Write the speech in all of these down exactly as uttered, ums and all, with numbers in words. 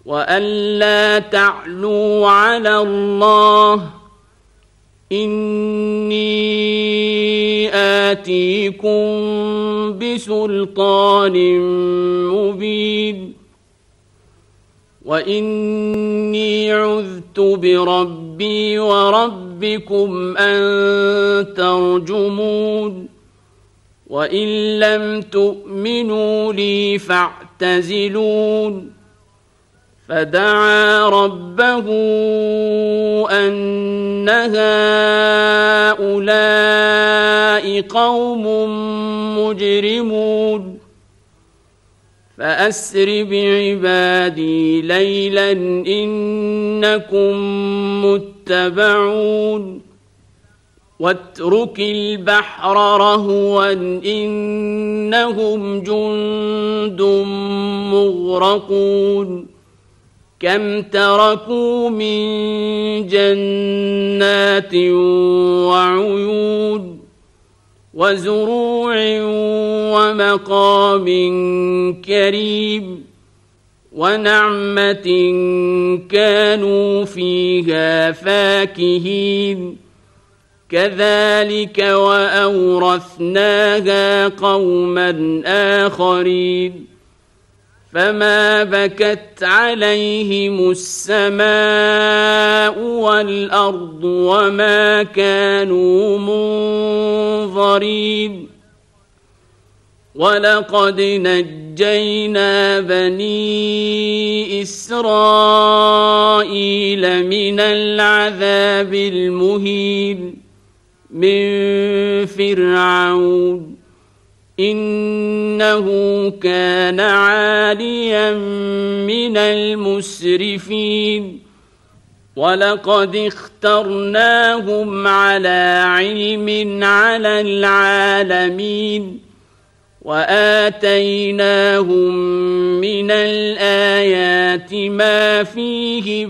وألا تعلوا على الله إني آتيكم بسلطان مبين وإني عذت بربي وربكم أن ترجمون وإن لم تؤمنوا لي فاعتزلون فدعا ربه أن هؤلاء قوم مجرمون فأسر بعبادي ليلا إنكم متبعون واترك البحر رهوا إنهم جند مغرقون كم تركوا من جنات وعيون وزروع ومقام كريم ونعمة كانوا فيها فاكهين كذلك وأورثناها قوما آخرين فما بكت عليهم السماء والأرض وما كانوا منظرين ولقد نجينا بني إسرائيل من العذاب المهين من فرعون إنه كان عاليا من المسرفين ولقد اخترناهم على علم على العالمين وآتيناهم من الآيات ما فيه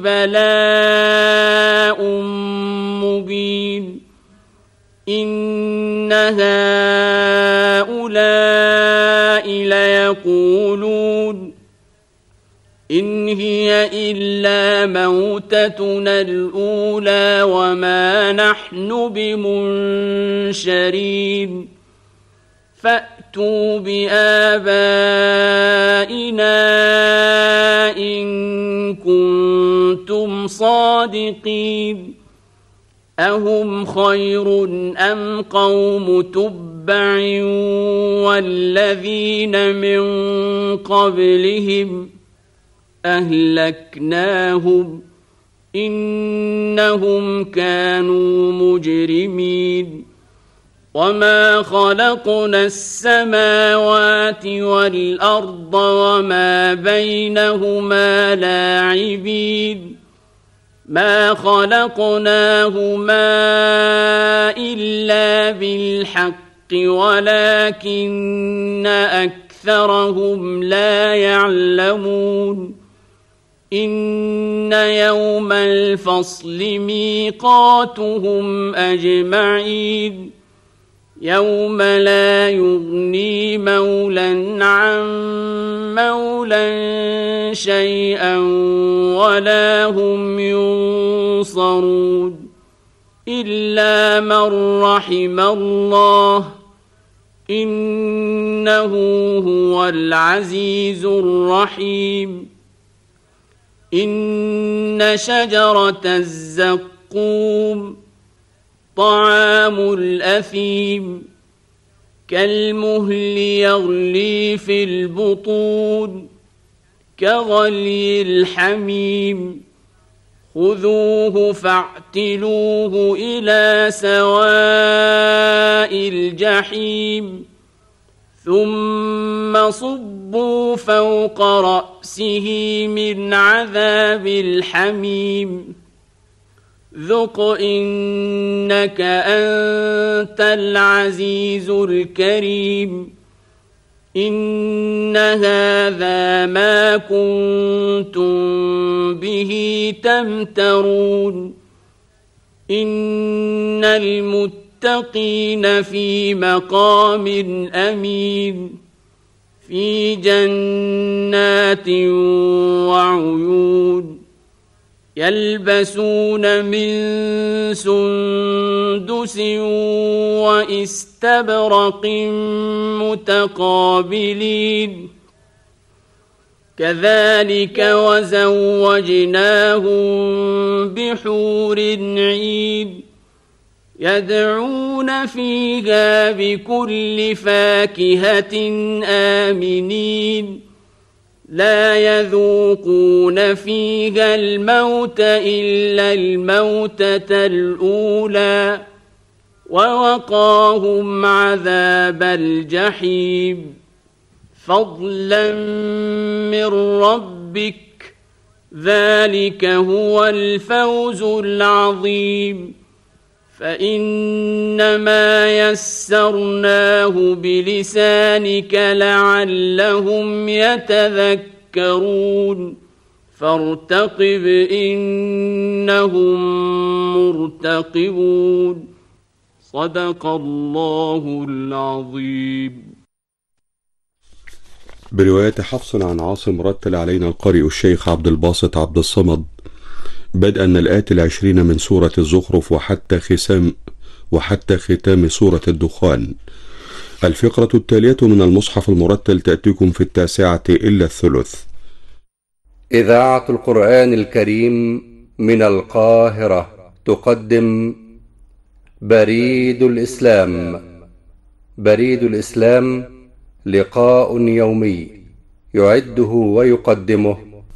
بلاء مبين إن هؤلاء ليقولون إن هي إلا موتتنا الأولى وما نحن بمنشرين فأتوا بآبائنا إن كنتم صادقين أهم خير أم قوم تبع والذين من قبلهم أهلكناهم إنهم كانوا مجرمين وما خلقنا السماوات والأرض وما بينهما لاعبين ما خلقناهما إلا بالحق ولكن أكثرهم لا يعلمون إن يوم الفصل ميقاتهم أجمعين يوم لا يغني مولى عن مولى شيئا ولا هم ينصرون إلا من رحم الله إنه هو العزيز الرحيم إن شجرة الزقوم طعام الأثيم كالمهل يغلي في البطون كغلي الحميم خذوه فاعتلوه إلى سواء الجحيم ثم صبوا فوق رأسه من عذاب الحميم ذق إنك أنت العزيز الكريم إن هذا ما كنتم به تمترون إن المتقين في مقام أمين في جنات وعيون يلبسون من سندس واستبرق متقابلين كذلك وزوجناهم بحور عين يدعون فيها بكل فاكهة آمنين لا يذوقون فيها الموت إلا الموتة الأولى ووقاهم عذاب الجحيم فضلا من ربك ذلك هو الفوز العظيم فإنما يسرناه بلسانك لعلهم يتذكرون فارتقب إنهم مرتقبون صدق الله العظيم. برواية حفص عن عاصم رتل علينا القارئ الشيخ عبد الباسط عبد الصمد بدءا من الآية العشرين من سورة الزخرف وحتى ختام وحتى ختام سورة الدخان. الفقرة التالية من المصحف المرتل تأتيكم في التاسعة إلا الثلث. إذاعة القرآن الكريم من القاهرة تقدم بريد الإسلام. بريد الإسلام لقاء يومي يعده ويقدمه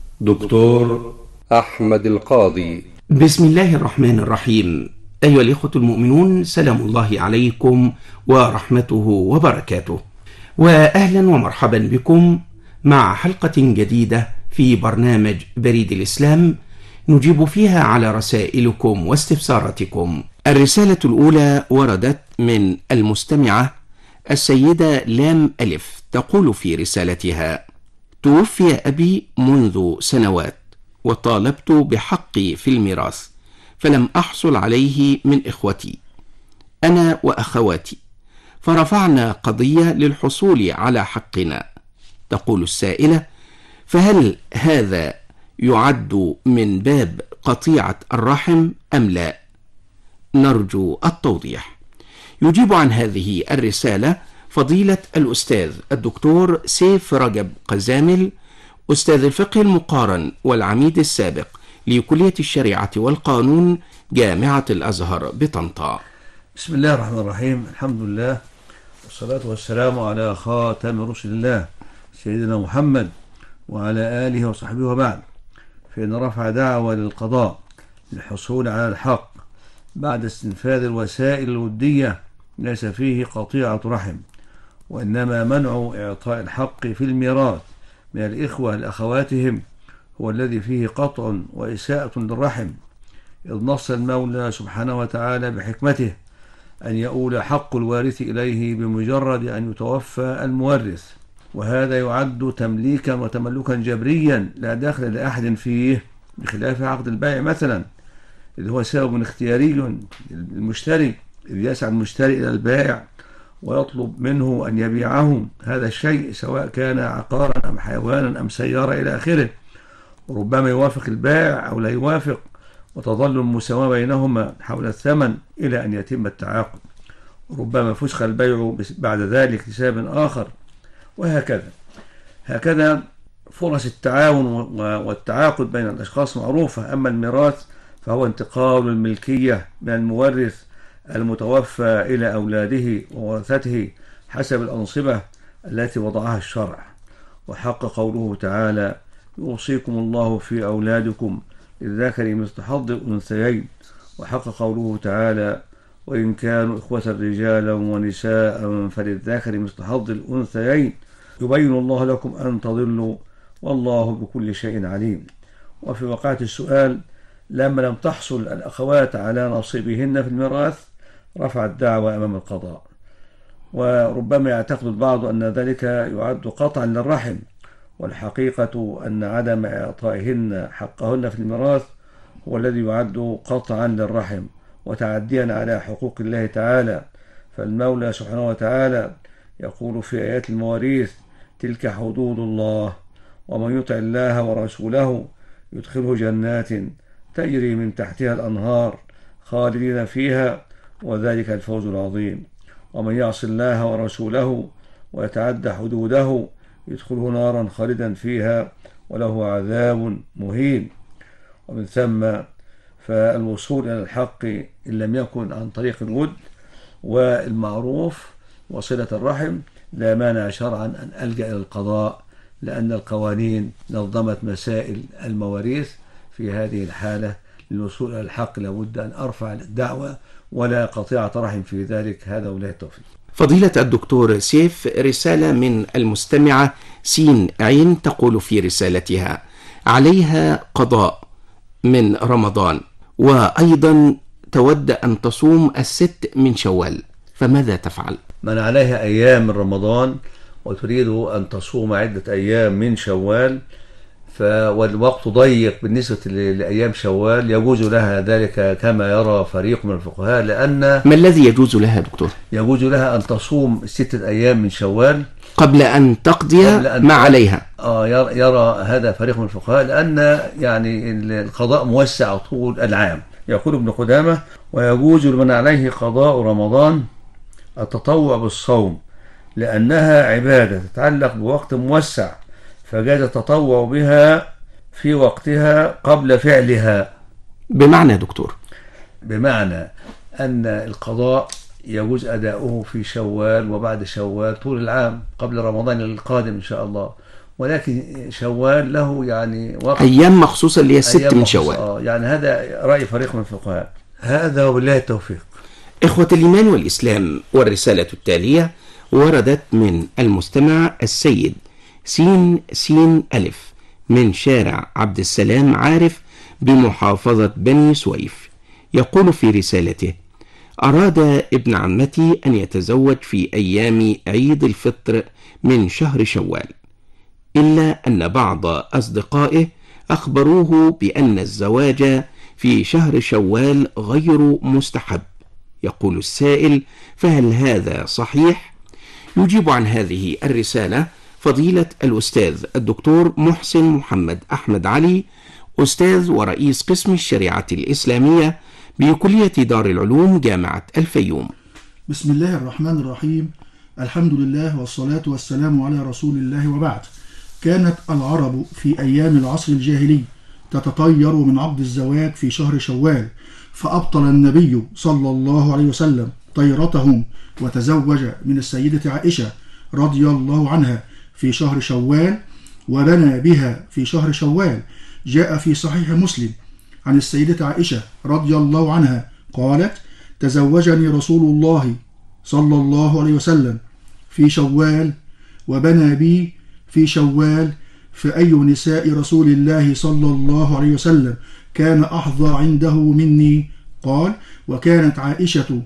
دكتور أحمد القاضي. بسم الله الرحمن الرحيم. أيها الإخوة المؤمنون، سلام الله عليكم ورحمته وبركاته، وأهلا ومرحبا بكم مع حلقة جديدة في برنامج بريد الإسلام نجيب فيها على رسائلكم واستفساراتكم. الرسالة الأولى وردت من المستمعة السيدة لام ألف، تقول في رسالتها: توفي أبي منذ سنوات وطالبت بحقي في الميراث فلم أحصل عليه من إخوتي أنا وأخواتي، فرفعنا قضية للحصول على حقنا. تقول السائلة: فهل هذا يعد من باب قطيعة الرحم أم لا؟ نرجو التوضيح. يجيب عن هذه الرسالة فضيلة الأستاذ الدكتور سيف رجب قزامل، أستاذ الفقه المقارن والعميد السابق لكلية الشريعة والقانون جامعة الأزهر بطنطا. بسم الله الرحمن الرحيم، الحمد لله والصلاة والسلام على خاتم رسل الله سيدنا محمد وعلى آله وصحبه وبعد. فإن رفع دعوة للقضاء للحصول على الحق بعد استنفاذ الوسائل الودية ليس فيه قطيعة رحم، وإنما منع إعطاء الحق في الميراث من الإخوة لأخواتهم هو الذي فيه قطع وإساءة للرحم، إذ نص المولى سبحانه وتعالى بحكمته أن يؤول حق الوارث إليه بمجرد أن يتوفى المورث، وهذا يعد تمليكا وتملكا جبريا لا دخل لأحد فيه، بخلاف عقد البيع مثلا، إذ هو سبب اختياري للمشتري، إذ يسعى المشتري إلى البائع ويطلب منه أن يبيعه هذا الشيء سواء كان عقارا أم حيوانا أم سيارة إلى آخره، وربما يوافق البائع أو لا يوافق، وتظل المساواة بينهما حول الثمن إلى أن يتم التعاقد، وربما فسخ البيع بعد ذلك لسبب آخر، وهكذا. هكذا فرص التعاون والتعاقد بين الأشخاص معروفة. أما الميراث فهو انتقال الملكية من المورث المتوفى إلى أولاده وورثته حسب الأنصبة التي وضعها الشرع. وحق قوله تعالى: يوصيكم الله في أولادكم للذكر مثل حظ الأنثيين. وحق قوله تعالى: وإن كانوا إخوة رجالا ونساء فللذكر مثل حظ الأنثيين يبين الله لكم أن تضلوا والله بكل شيء عليم. وفي وقعة السؤال، لما لم تحصل الأخوات على نصيبهن في الميراث رفع الدعوى أمام القضاء، وربما يعتقد البعض أن ذلك يعد قطعا للرحم، والحقيقة أن عدم إعطائهن حقهن في الميراث هو الذي يعد قطعا للرحم وتعديا على حقوق الله تعالى. فالمولى سبحانه وتعالى يقول في آيات المواريث: تلك حدود الله، ومن يطع الله ورسوله يدخله جنات تجري من تحتها الأنهار خالدين فيها، وذلك الفوز العظيم. ومن يعص الله ورسوله ويتعدى حدوده يدخله نارا خالدا فيها وله عذاب مهين. ومن ثم فالوصول إلى الحق إن لم يكن عن طريق الود والمعروف وصلة الرحم لا مانع شرعا أن ألجأ إلى القضاء، لأن القوانين نظمت مسائل المواريث. في هذه الحالة للوصول إلى الحق لابد أن أرفع الدعوة ولا قطيعة رحم في ذلك. هذا ولا التوفيق. فضيلة الدكتور سيف، رسالة من المستمعة سين عين تقول في رسالتها: عليها قضاء من رمضان، وأيضا تود أن تصوم الست من شوال، فماذا تفعل؟ من عليها أيام من رمضان وتريد أن تصوم عدة أيام من شوال والوقت ضيق بالنسبة لأيام شوال، يجوز لها ذلك كما يرى فريق من الفقهاء. لأن ما الذي يجوز لها دكتور؟ يجوز لها أن تصوم ستة أيام من شوال قبل أن تقضي أن ما عليها. آه يرى, يرى هذا فريق من الفقهاء، لأن يعني القضاء موسع طول العام. يقول ابن قدامة: ويجوز لمن عليه قضاء رمضان التطوع بالصوم، لأنها عبادة تتعلق بوقت موسع، فجاز التطوع بها في وقتها قبل فعلها. بمعنى دكتور؟ بمعنى أن القضاء يجوز أداؤه في شوال وبعد شوال طول العام قبل رمضان القادم إن شاء الله، ولكن شوال له يعني وقت أيام مخصوصة اللي هي الست من شوال. آه يعني هذا رأي فريق من الفقهاء. هذا وبالله التوفيق. إخوة الإيمان والإسلام، والرسالة التالية وردت من المستمع السيد سين سين ألف من شارع عبد السلام عارف بمحافظة بني سويف. يقول في رسالته: أراد ابن عمتي أن يتزوج في أيام عيد الفطر من شهر شوال، إلا أن بعض أصدقائه أخبروه بأن الزواج في شهر شوال غير مستحب. يقول السائل: فهل هذا صحيح؟ يجيب عن هذه الرسالة فضيلة الأستاذ الدكتور محسن محمد أحمد علي، أستاذ ورئيس قسم الشريعة الإسلامية بكلية دار العلوم جامعة الفيوم. بسم الله الرحمن الرحيم. الحمد لله والصلاة والسلام على رسول الله، وبعد. كانت العرب في أيام العصر الجاهلي تتطير من عقد الزواج في شهر شوال، فأبطل النبي صلى الله عليه وسلم طيرتهم وتزوج من السيدة عائشة رضي الله عنها في شهر شوال، وبنى بها في شهر شوال. جاء في صحيح مسلم عن السيدة عائشة رضي الله عنها قالت: تزوجني رسول الله صلى الله عليه وسلم في شوال، وبنى بي في شوال، فأي نساء رسول الله صلى الله عليه وسلم كان أحظى عنده مني؟ قال: وكانت عائشة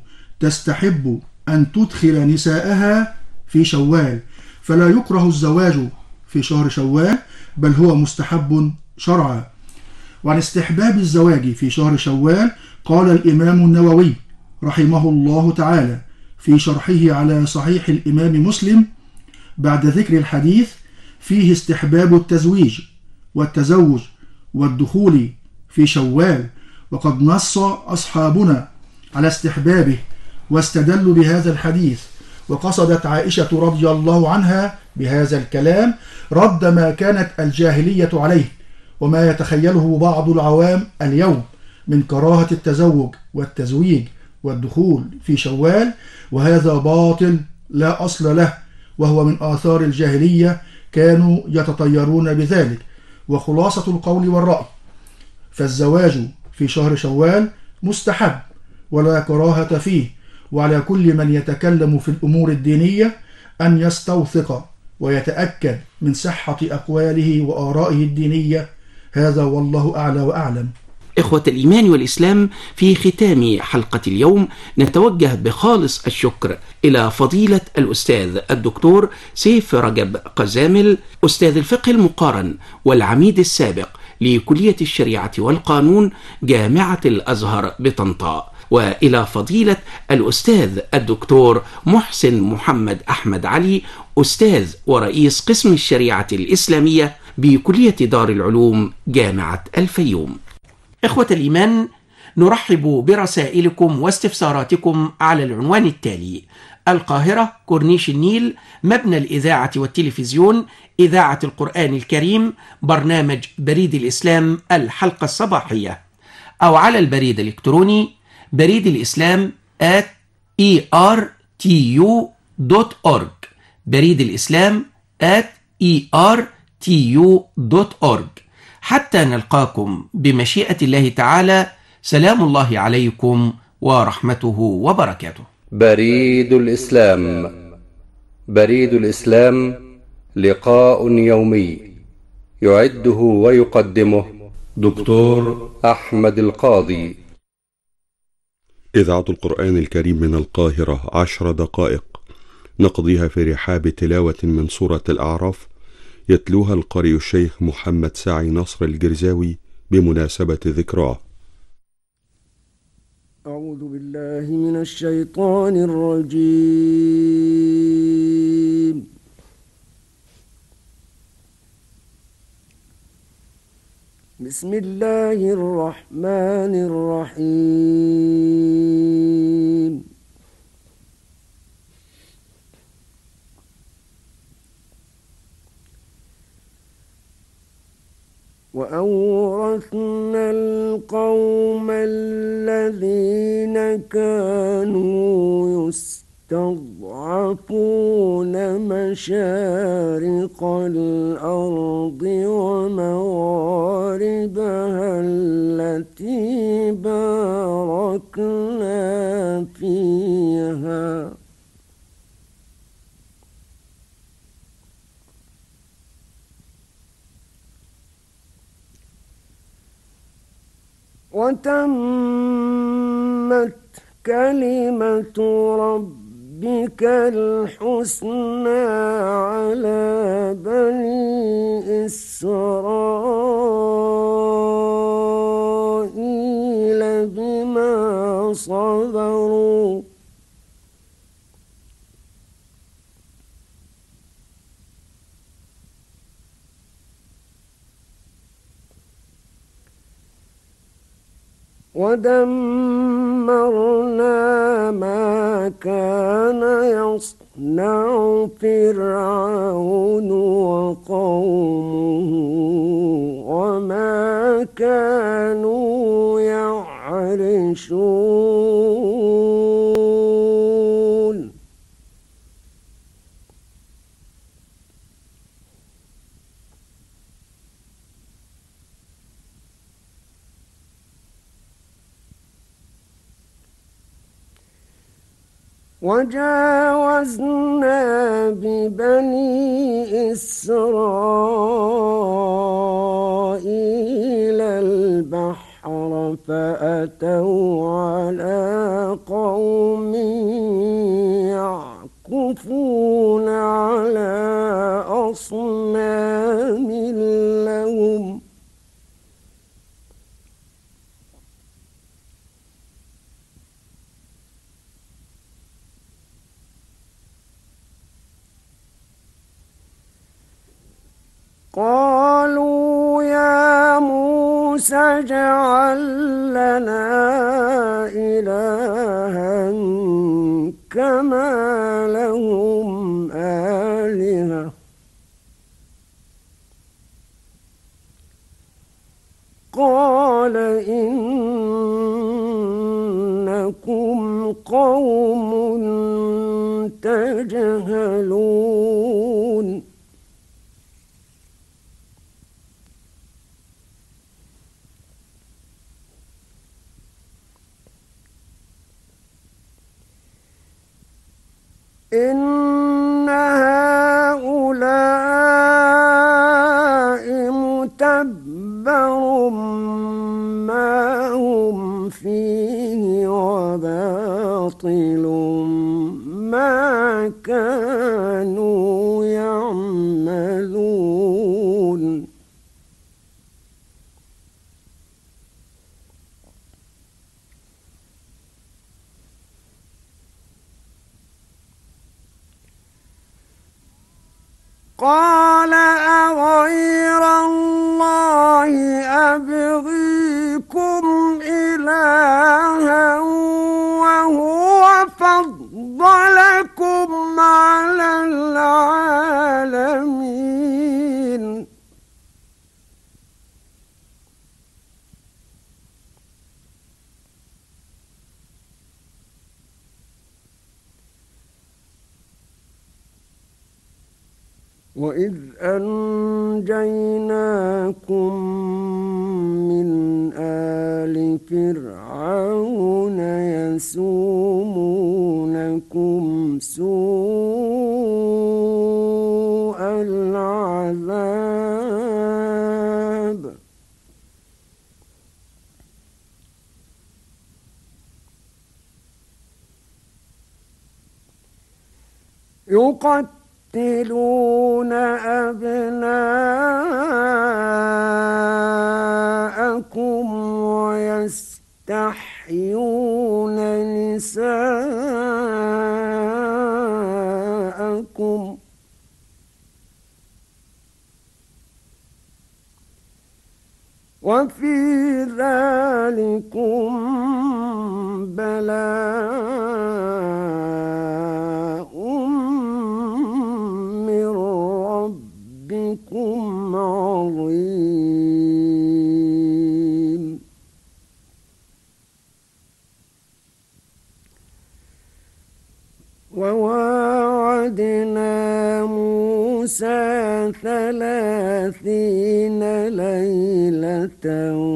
تستحب أن تدخل نساءها في شوال، فلا يكره الزواج في شهر شوال، بل هو مستحب شرعا. وعن استحباب الزواج في شهر شوال قال الإمام النووي رحمه الله تعالى في شرحه على صحيح الإمام مسلم بعد ذكر الحديث فيه استحباب التزويج والتزوج والدخول في شوال، وقد نص أصحابنا على استحبابه واستدلوا بهذا الحديث، وقصدت عائشة رضي الله عنها بهذا الكلام رد ما كانت الجاهلية عليه وما يتخيله بعض العوام اليوم من كراهة التزوج والتزويج والدخول في شوال، وهذا باطل لا أصل له، وهو من آثار الجاهلية كانوا يتطيرون بذلك. وخلاصة القول والرأي فالزواج في شهر شوال مستحب ولا كراهة فيه، وعلى كل من يتكلم في الأمور الدينية أن يستوثق ويتأكد من صحة أقواله وآرائه الدينية. هذا والله أعلى وأعلم. إخوة الإيمان والإسلام، في ختام حلقة اليوم نتوجه بخالص الشكر إلى فضيلة الأستاذ الدكتور سيف رجب قزامل، أستاذ الفقه المقارن والعميد السابق لكلية الشريعة والقانون جامعة الأزهر بطنطا، وإلى فضيلة الأستاذ الدكتور محسن محمد أحمد علي، أستاذ ورئيس قسم الشريعة الإسلامية بكلية دار العلوم جامعة الفيوم. إخوة الإيمان، نرحب برسائلكم واستفساراتكم على العنوان التالي: القاهرة، كورنيش النيل، مبنى الإذاعة والتلفزيون، إذاعة القرآن الكريم، برنامج بريد الإسلام الحلقة الصباحية، أو على البريد الإلكتروني بريد الإسلام at e r t u dot org، بريد الإسلام at e r t u dot org. حتى نلقاكم بمشيئة الله تعالى، سلام الله عليكم ورحمته وبركاته. بريد الإسلام. بريد الإسلام لقاء يومي يعده ويقدمه دكتور أحمد القاضي. إذاعة القرآن الكريم من القاهرة، عشر دقائق نقضيها في رحاب تلاوة من سورة الأعراف، يتلوها القارئ الشيخ محمد ساعي نصر الجرزاوي بمناسبة ذكراه. أعوذ بالله من الشيطان الرجيم. بسم الله الرحمن الرحيم. وأورثنا القوم الذين كانوا يستضعفون مشارق الأرض ومغاربها التي باركنا فيها وتمت كلمة ربك الحسنى على بني إسرائيل بما صبروا ودمرنا ما كان يصنع فرعون وقومه وما كانوا يعرشون. وجاوزنا ببني إسرائيل البحر فأتوا على قوم يعكفون على أصنام لهم قالوا يا موسى اجعل لنا إلها كما لهم آلهة قال إنكم قوم تجهلون. إن هؤلاء متبر ما هم فيه وباطل ما كانوا يعملون. قال أغير الله أبغيكم إلها وهو فضلكم على العالمين. وإذ أنجيناكم من آل فرعون يسومونكم سوء العذاب يقتلون أبناءكم ويستحيون نساءكم وفي ذلكم بلاء من ربكم عظيم. وواعدنا موسى ثلاثين ليلة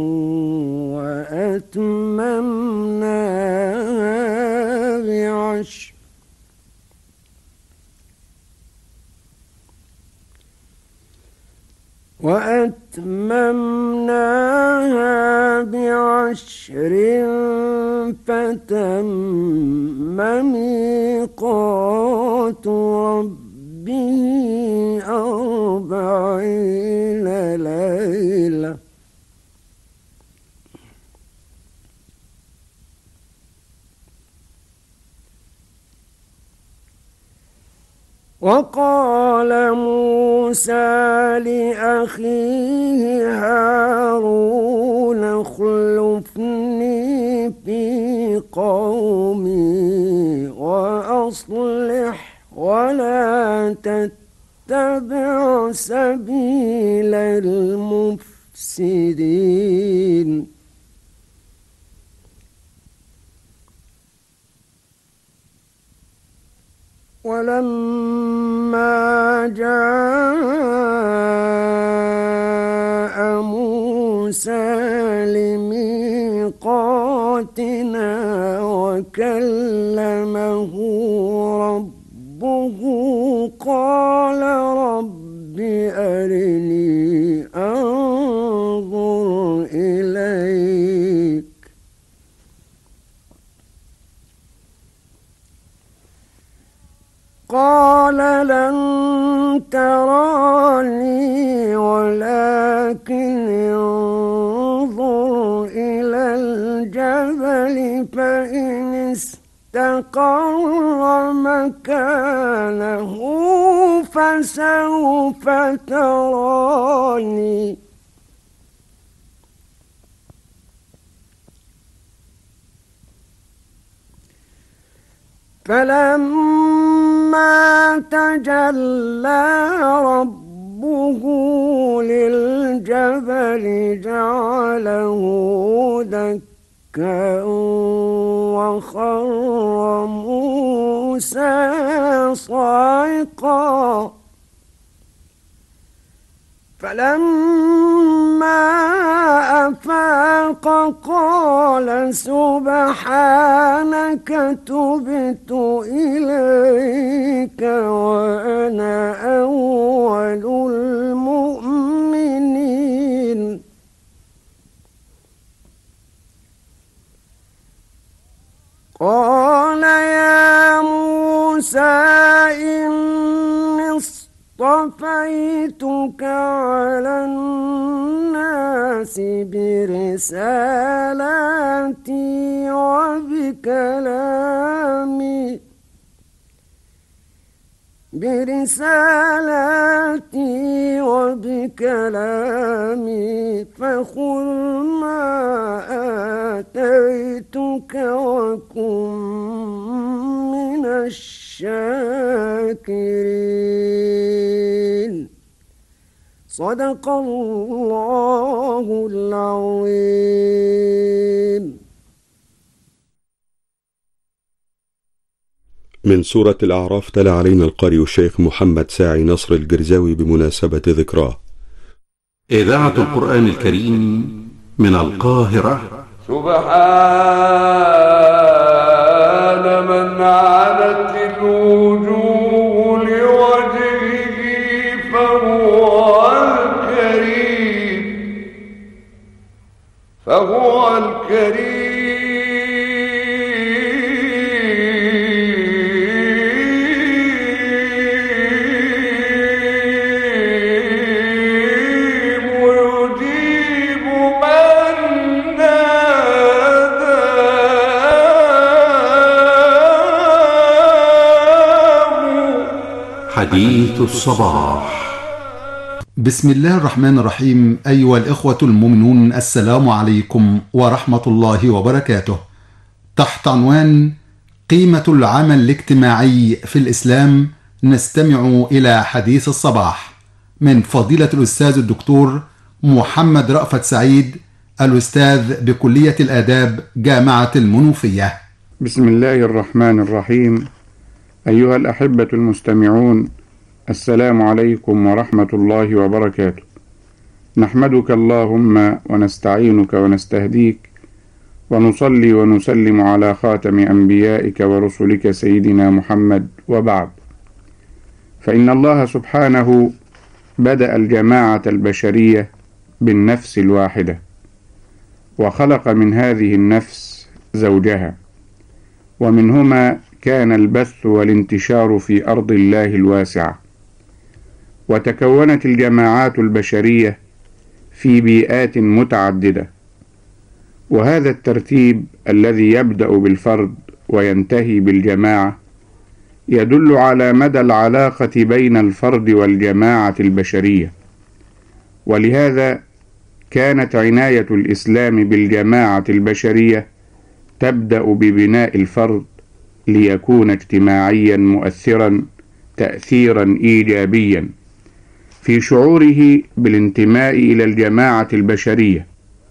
وأتممناها بعشر وأتممناها بعشر فتم ميقات ربه أربعين ليلة وقال موسى لأخيه هارون اخلفني في قومي وأصلح ولا تتبع سبيل المفسدين. ولما جاء موسى لميقاتنا وكلمه ربه قال رب أرني أنظر إليك قال لن تراني ولكن انظر إلى الجبل فإن استقر مكانه فسوف تراني فلما تجلى ربه للجبل جعله دكا وخر موسى صعقا فلما أفاق قال سبحانك تبت إليك وأنا أول المؤمنين. قال يا موسى إني اصطفيتك على الناس برسالاتي وبكلامي برسالاتي وبكلامي فخذ ما آتيتك وكن من الشاكرين. صدق الله العظيم. من سورة الأعراف تلا علينا القارئ الشيخ محمد ساعي نصر الجرزاوي بمناسبة ذكراه. إذاعة القرآن الكريم من القاهرة. سبحان من عنت الوجوه لوجهه فهو الكريم فهو الكريم حديث الصباح. بسم الله الرحمن الرحيم. أيها الإخوة المؤمنون، السلام عليكم ورحمة الله وبركاته. تحت عنوان قيمة العمل الاجتماعي في الإسلام نستمع إلى حديث الصباح من فضيلة الأستاذ الدكتور محمد رأفت سعيد، الأستاذ بكلية الآداب جامعة المنوفية. بسم الله الرحمن الرحيم. أيها الأحبة المستمعون، السلام عليكم ورحمة الله وبركاته. نحمدك اللهم ونستعينك ونستهديك ونصلي ونسلم على خاتم أنبيائك ورسلك سيدنا محمد، وبعد، فإن الله سبحانه بدأ الجماعة البشرية بالنفس الواحدة، وخلق من هذه النفس زوجها، ومنهما كان البث والانتشار في أرض الله الواسعة. وتكونت الجماعات البشرية في بيئات متعددة، وهذا الترتيب الذي يبدأ بالفرد وينتهي بالجماعة يدل على مدى العلاقة بين الفرد والجماعة البشرية. ولهذا كانت عناية الإسلام بالجماعة البشرية تبدأ ببناء الفرد ليكون اجتماعيا مؤثرا تأثيرا إيجابيا في شعوره بالانتماء إلى الجماعة البشرية،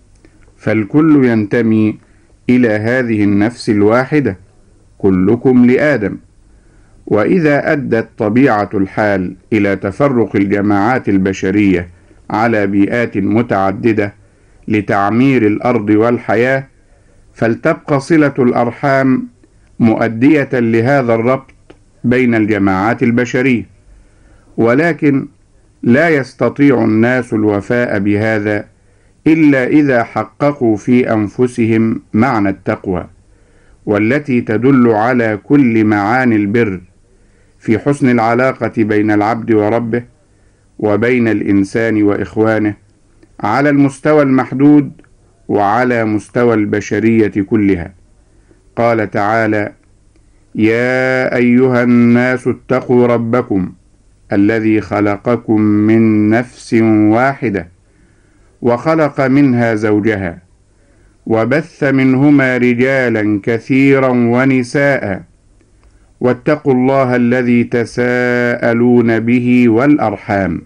فالكل ينتمي إلى هذه النفس الواحدة، كلكم لآدم. وإذا أدت طبيعة الحال إلى تفرق الجماعات البشرية على بيئات متعددة لتعمير الأرض والحياة، فلتبقى صلة الأرحام مؤدية لهذا الربط بين الجماعات البشرية، ولكن لا يستطيع الناس الوفاء بهذا إلا إذا حققوا في أنفسهم معنى التقوى، والتي تدل على كل معاني البر في حسن العلاقة بين العبد وربه وبين الإنسان وإخوانه على المستوى المحدود وعلى مستوى البشرية كلها. قال تعالى: يا أيها الناس اتقوا ربكم الذي خلقكم من نفس واحدة وخلق منها زوجها وبث منهما رجالا كثيرا ونساء واتقوا الله الذي تساءلون به والأرحام.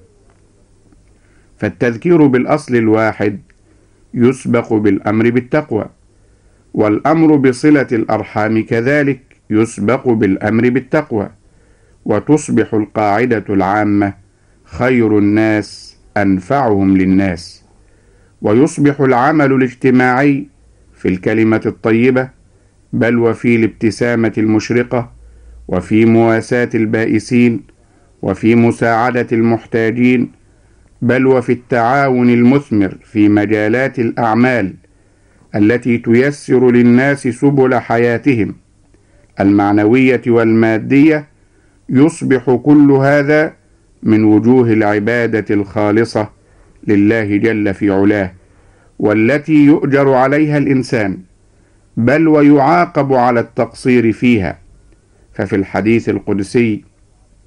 فالتذكير بالأصل الواحد يسبق بالأمر بالتقوى، والأمر بصلة الأرحام كذلك يسبق بالأمر بالتقوى، وتصبح القاعدة العامة: خير الناس أنفعهم للناس. ويصبح العمل الاجتماعي في الكلمة الطيبة، بل وفي الابتسامة المشرقة، وفي مواساة البائسين، وفي مساعدة المحتاجين، بل وفي التعاون المثمر في مجالات الأعمال التي تيسر للناس سبل حياتهم المعنوية والمادية. يصبح كل هذا من وجوه العبادة الخالصة لله جل في علاه، والتي يؤجر عليها الإنسان، بل ويعاقب على التقصير فيها. ففي الحديث القدسي: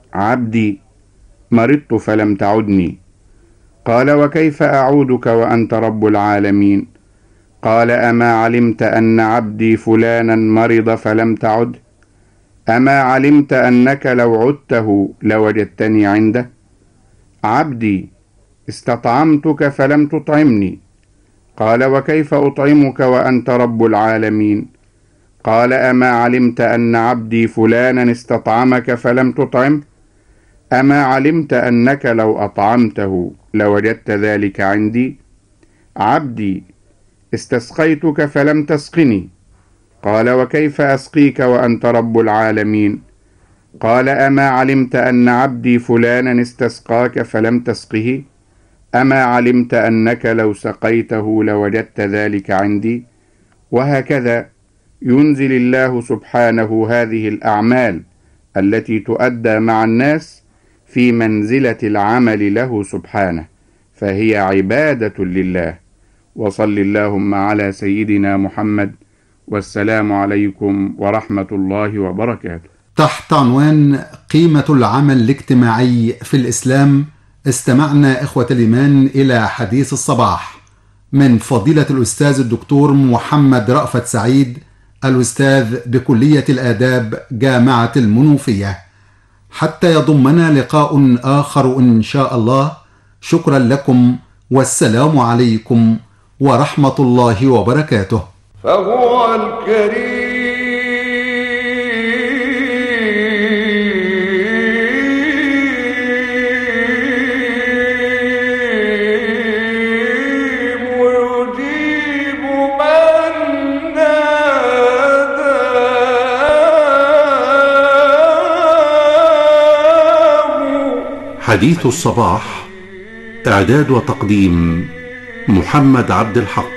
عبدي مرضت فلم تعدني. قال وكيف أعودك وأنت رب العالمين؟ قال أما علمت أن عبدي فلانا مرض فلم تعد؟ أما علمت أنك لو عدته لوجدتني عنده؟ عبدي استطعمتك فلم تطعمني. قال وكيف أطعمك وأنت رب العالمين؟ قال أما علمت أن عبدي فلانا استطعمك فلم تطعم؟ أما علمت أنك لو أطعمته لوجدت ذلك عندي؟ عبدي استسقيتك فلم تسقني. قال وكيف أسقيك وأنت رب العالمين؟ قال أما علمت أن عبدي فلانا استسقاك فلم تسقه؟ أما علمت أنك لو سقيته لوجدت ذلك عندي؟ وهكذا ينزل الله سبحانه هذه الأعمال التي تؤدى مع الناس في منزلة العمل له سبحانه، فهي عبادة لله. وصل اللهم على سيدنا محمد، والسلام عليكم ورحمة الله وبركاته. تحت عنوان قيمة العمل الاجتماعي في الإسلام، استمعنا إخوة الإيمان إلى حديث الصباح من فضيلة الأستاذ الدكتور محمد رأفت سعيد، الأستاذ بكلية الآداب جامعة المنوفية. حتى يضمنا لقاء آخر إن شاء الله. شكرا لكم، والسلام عليكم ورحمة الله وبركاته. فهو الكريم يجيب من ناداه. حديث الصباح، إعداد وتقديم محمد عبد الحق.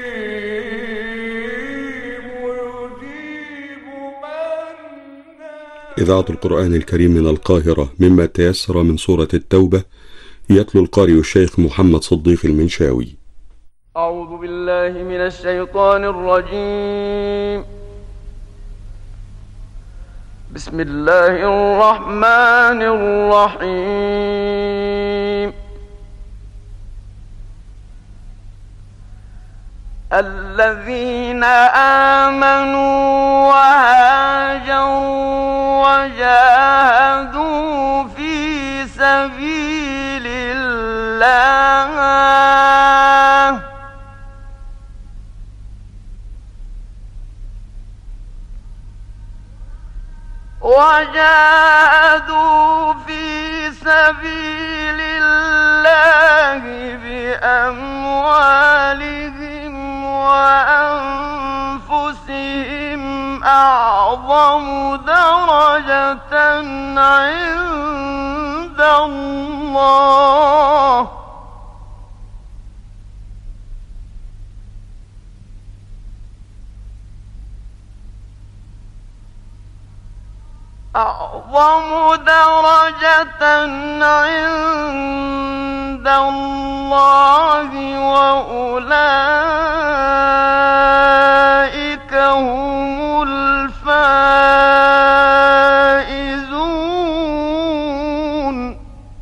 إذاعة القرآن الكريم من القاهرة، مما تيسر من سورة التوبة، يتلو القارئ الشيخ محمد صديق المنشاوي. أعوذ بالله من الشيطان الرجيم. بسم الله الرحمن الرحيم. الذين آمنوا وهاجروا وجاهدوا في سبيل الله وجاهدوا في سبيل الله بأموالهم وأنفسهم أعظم درجة عند الله أعظم درجة عند الله وأولئك هم الفائزون.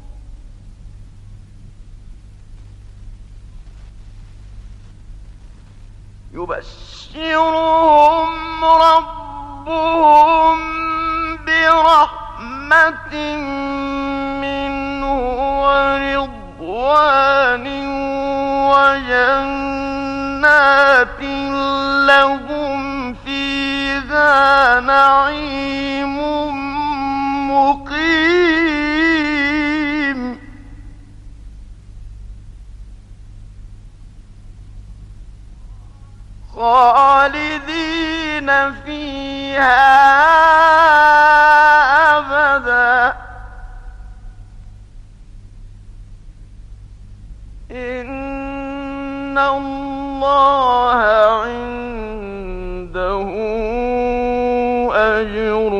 يبشرهم ربهم برحمة منه ورضوان وجنات لهم فيها نعيم مقيم. خالدين فيها أبدا. إن الله عنده أجر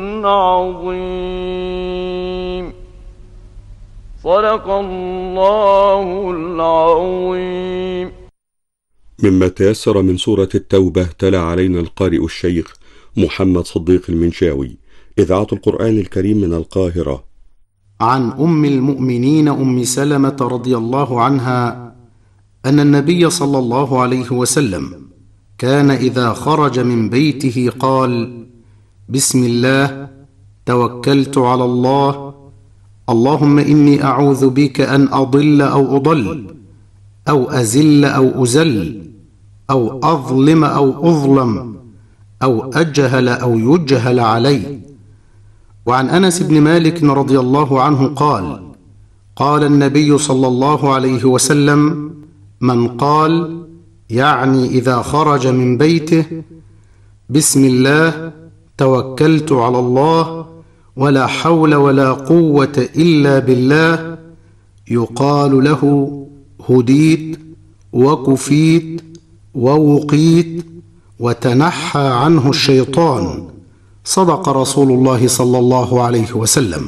عظيم. صدق الله العظيم. مما تيسر من سورة التوبة، تلا علينا القارئ الشيخ محمد صديق المنشاوي. إذاعة القرآن الكريم من القاهرة، عن أم المؤمنين أم سلمة رضي الله عنها أن النبي صلى الله عليه وسلم كان إذا خرج من بيته قال: بسم الله توكلت على الله، اللهم إني أعوذ بك أن أضل أو أضل أو أزل أو أزل أو أظلم أو أظلم أو أجهل أو يجهل علي. وعن أنس بن مالك رضي الله عنه قال: قال النبي صلى الله عليه وسلم: من قال، يعني إذا خرج من بيته: بسم الله توكلت على الله ولا حول ولا قوة إلا بالله، يقال له هديت وكفيت ووقيت وتنحى عنه الشيطان. صدق رسول الله صلى الله عليه وسلم.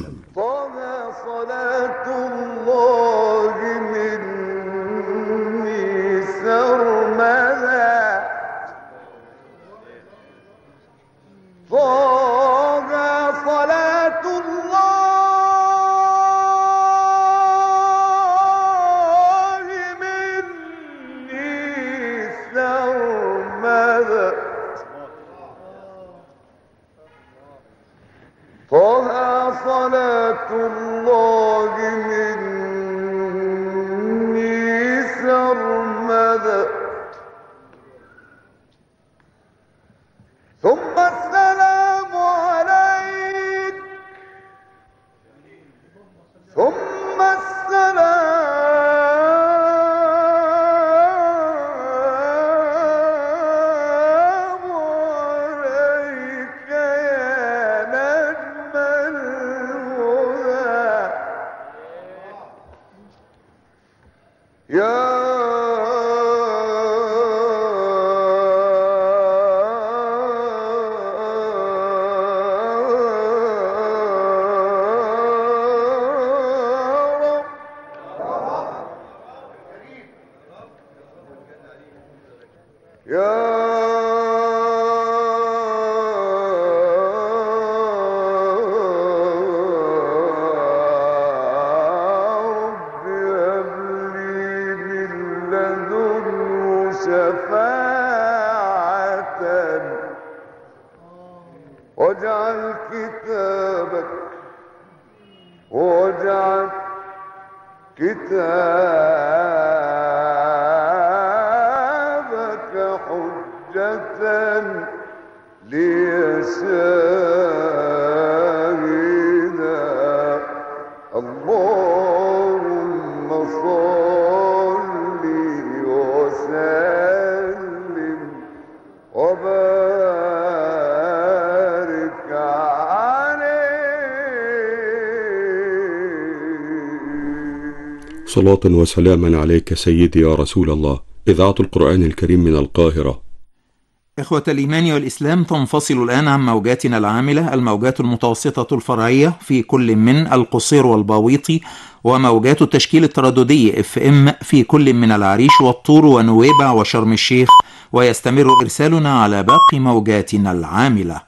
صلاة الله مني سرمدا ثم السلام عليك ثم السلام عليك يا نجم الهدى يا شفاعة واجعل كتابك واجعل كتابك حجة لي شاهدا اللهم صل وسلم وبارك عليه. صلاة وسلاما عليك سيدي يا رسول الله. إذاعة القرآن الكريم من القاهرة. إخوة الإيمان والإسلام، تنفصل الآن عن موجاتنا العاملة الموجات المتوسطة الفرعية في كل من القصير والباويطي، وموجات التشكيل الترددي اف ام في كل من العريش والطور ونويبع وشرم الشيخ، ويستمر إرسالنا على باقي موجاتنا العاملة.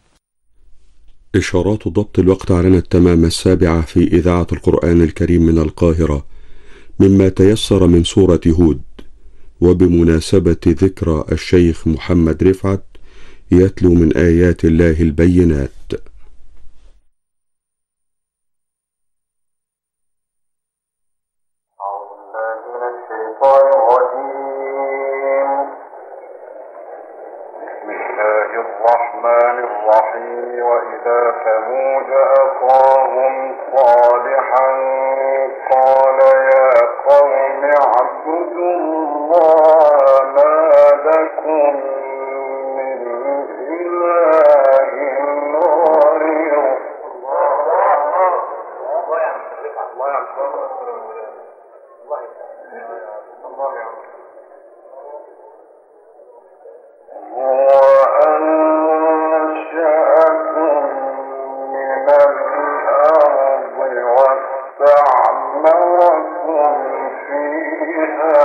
إشارات ضبط الوقت علينا التمام السابعة في إذاعة القرآن الكريم من القاهرة مما تيسر من سورة هود، وبمناسبة ذكرى الشيخ محمد رفعت يتلو من آيات الله البينات. بسم الله الرحمن الرحيم. وإذا ثمود أخاهم صالحا قال يا قوم اعبدوا الله ما لكم من إله غيره. وأنشأكم من الأرض واستعمركم فيها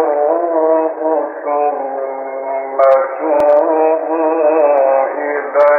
فاستغفروه ثم توبوا إليه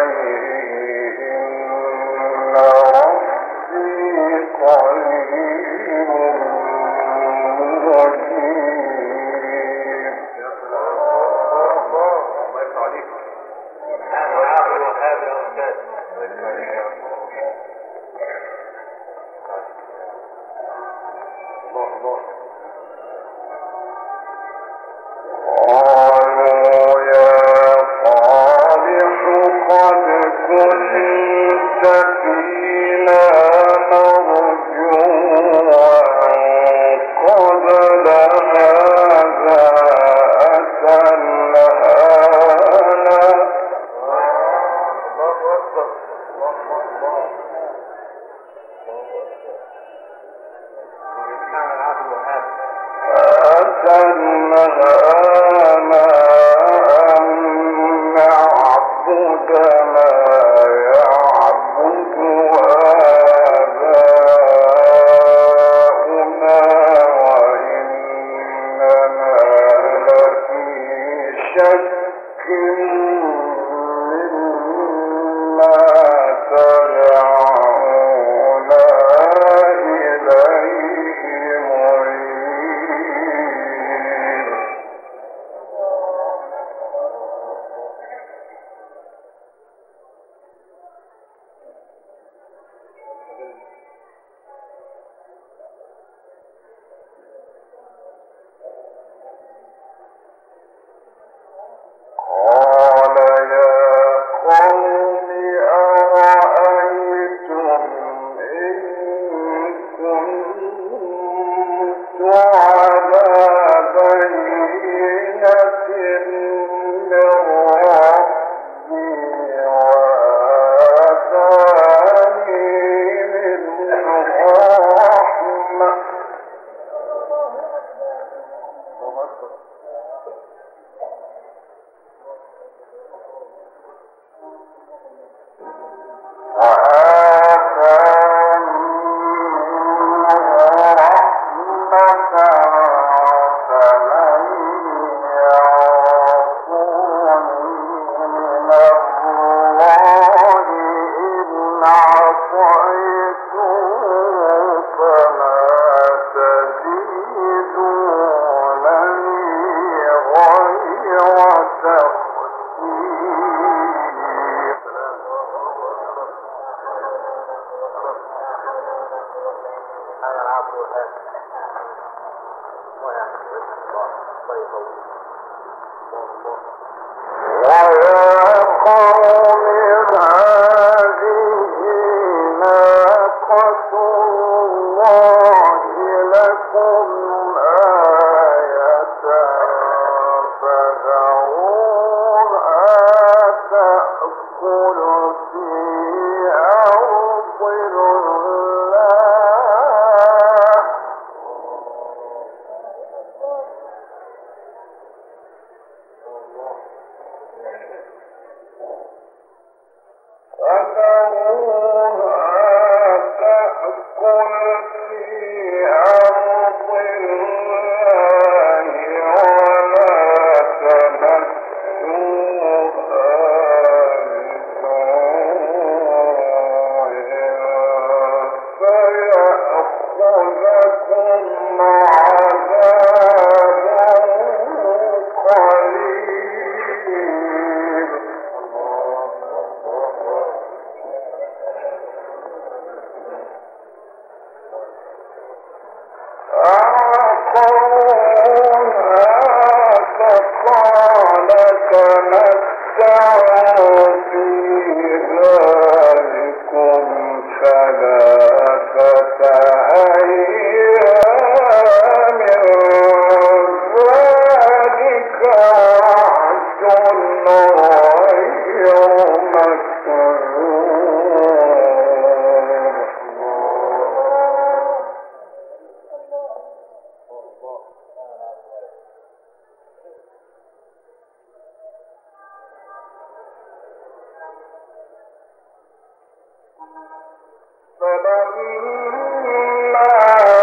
فلما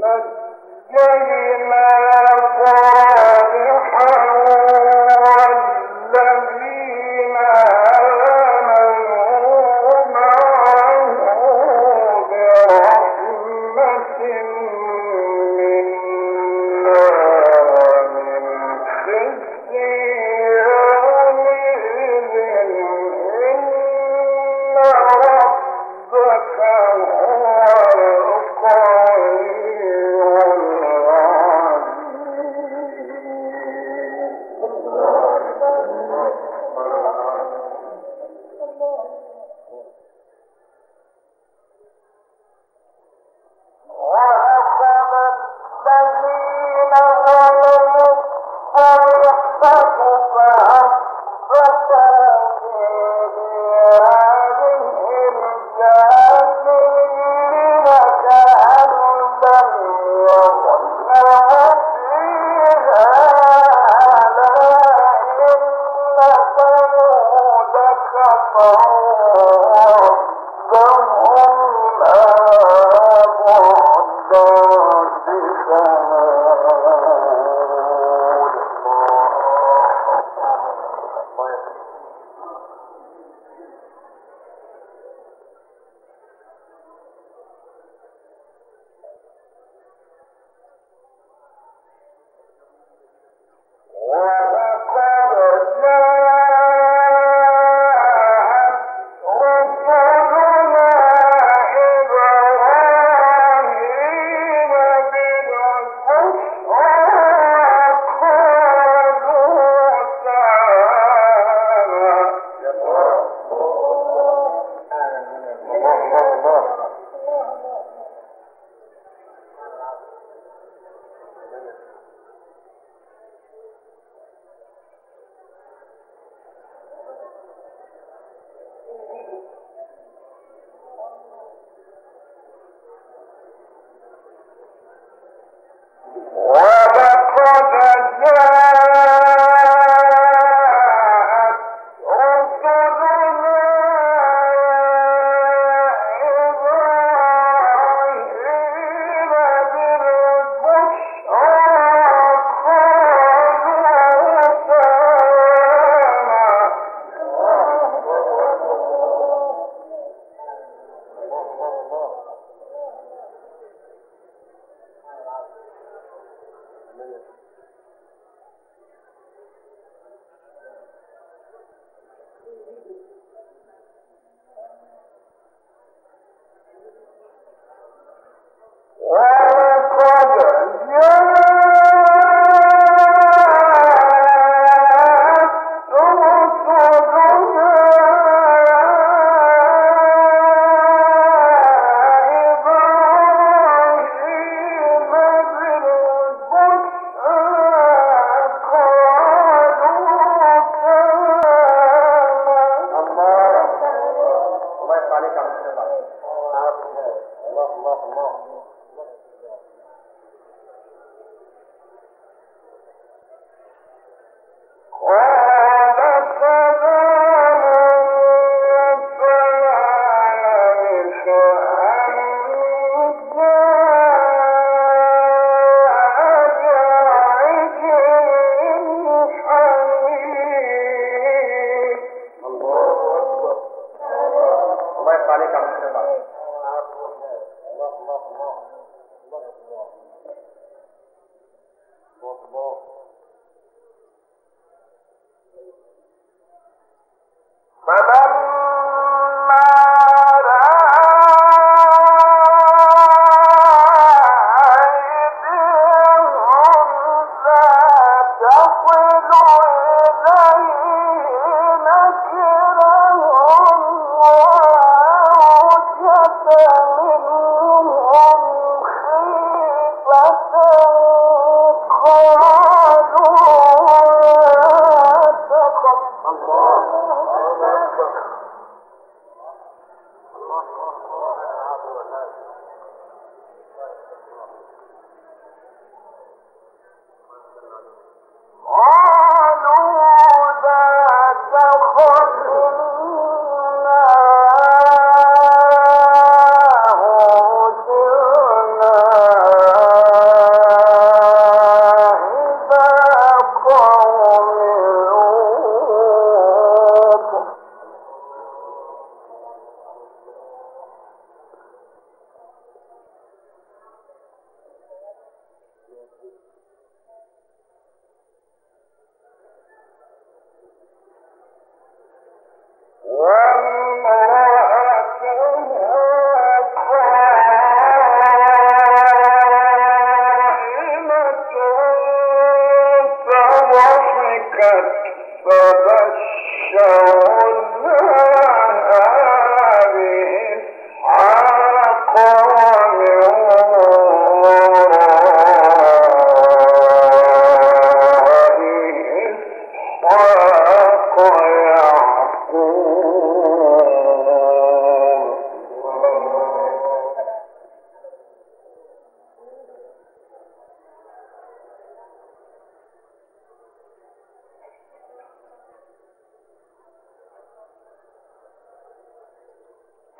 Oh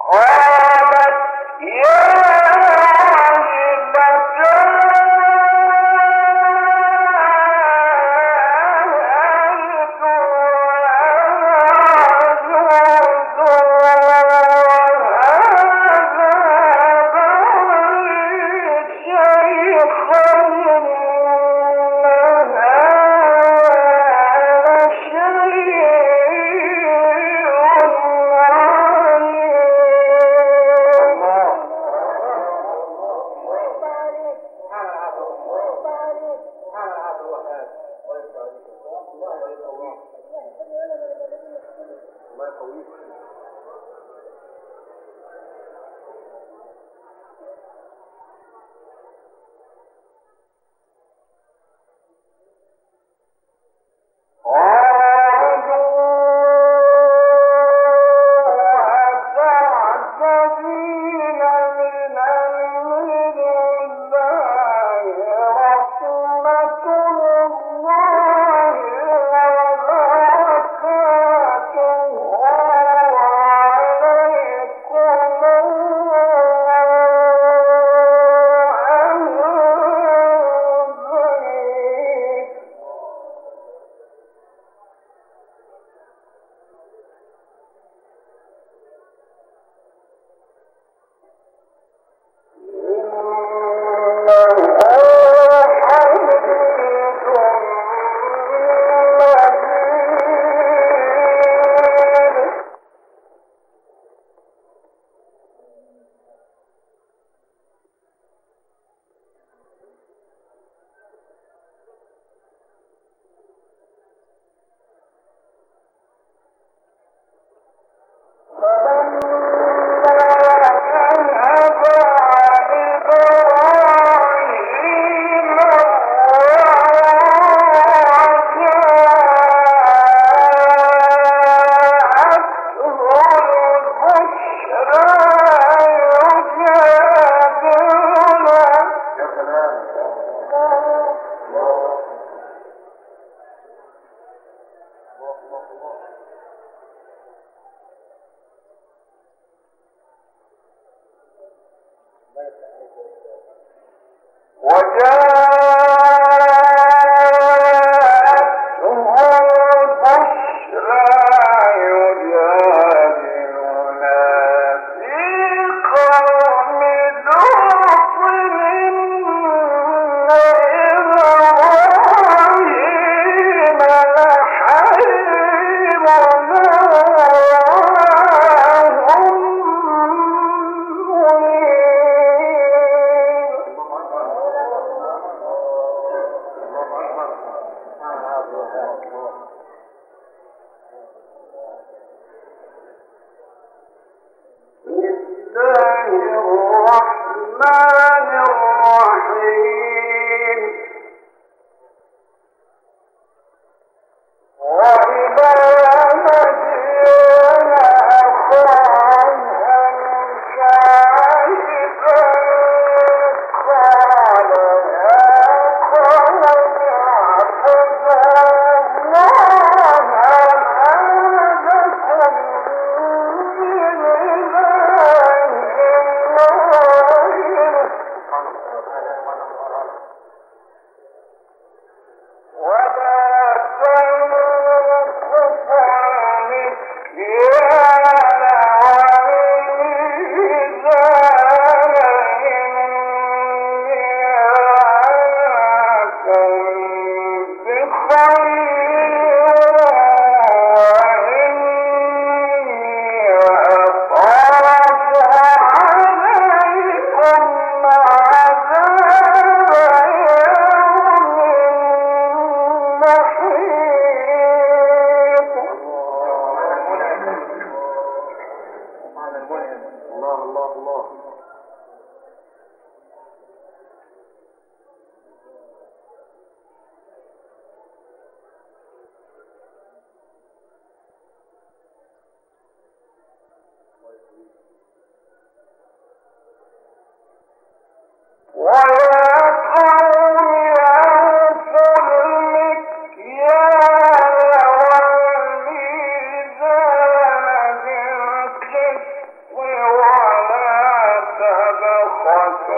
Well,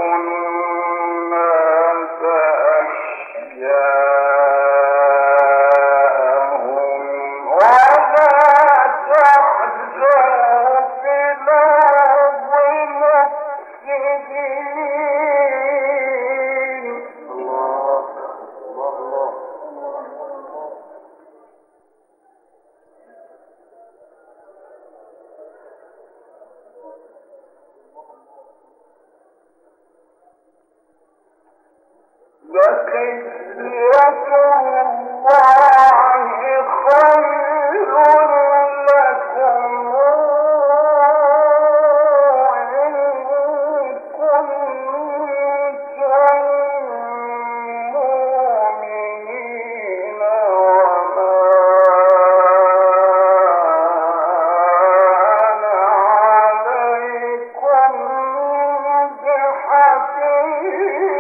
الناس أشياءهم ولا تعثوا في الأرض مفسدين. الله الله بقية الله خير لكم إن كنتم مؤمنين وما أنا عليكم بحفيظ.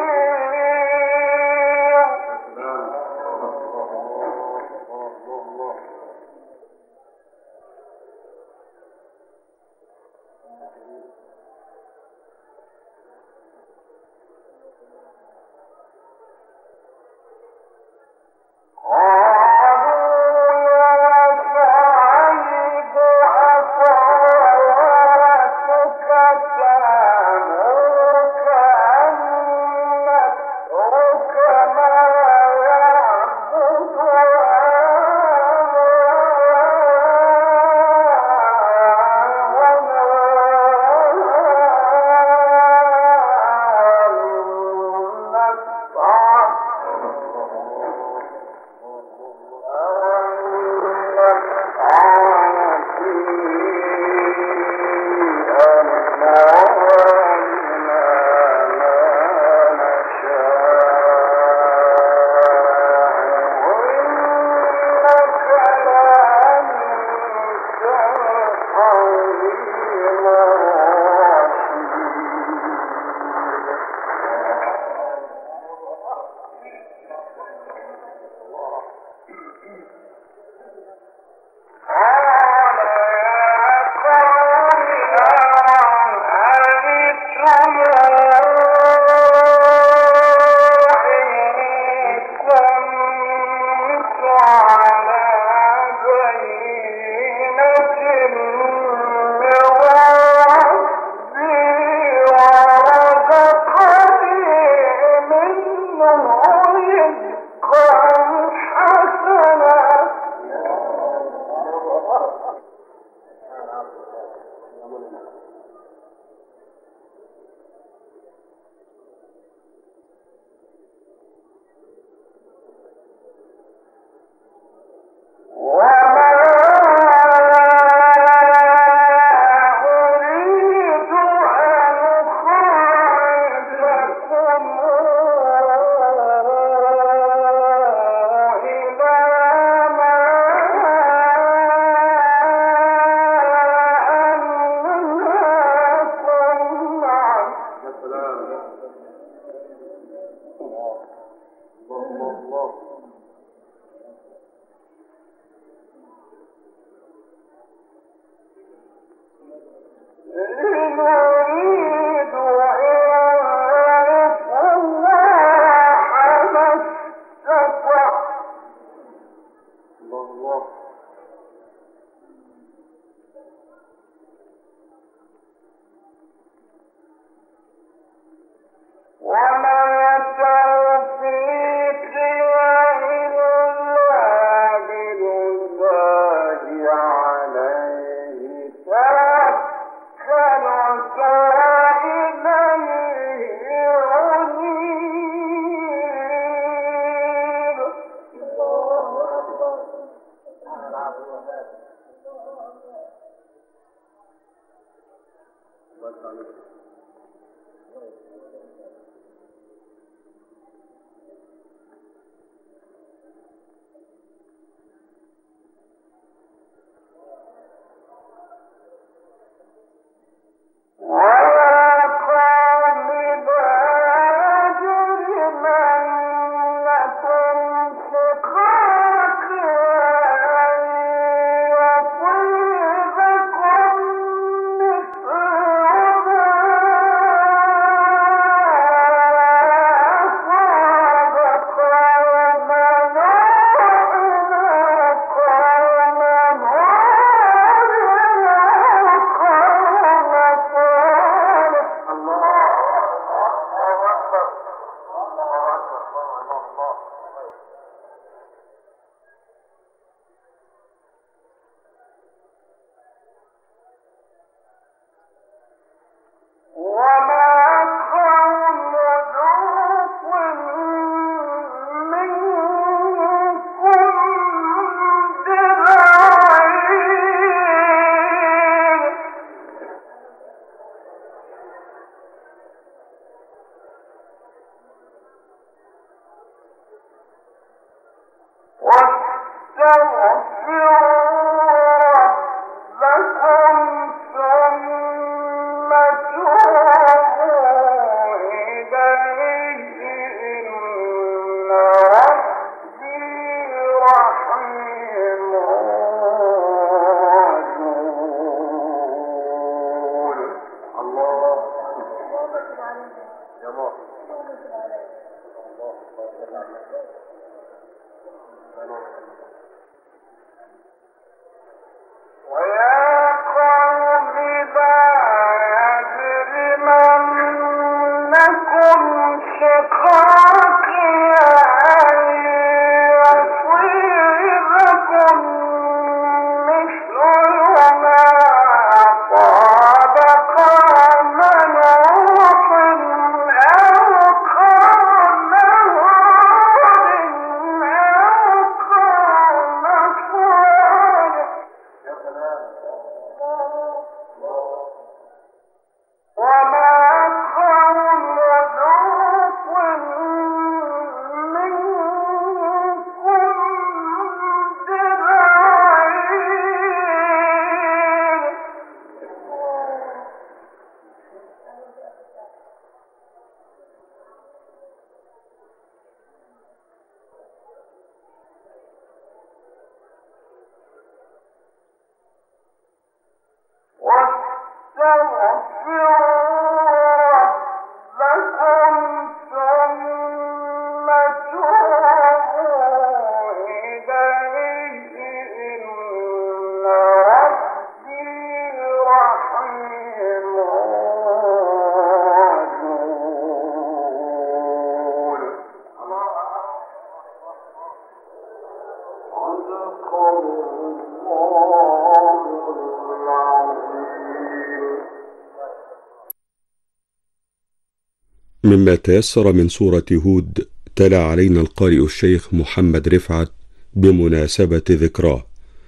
مما تيسر من سورة هود تلا علينا القارئ الشيخ محمد رفعت بمناسبة ذكراه.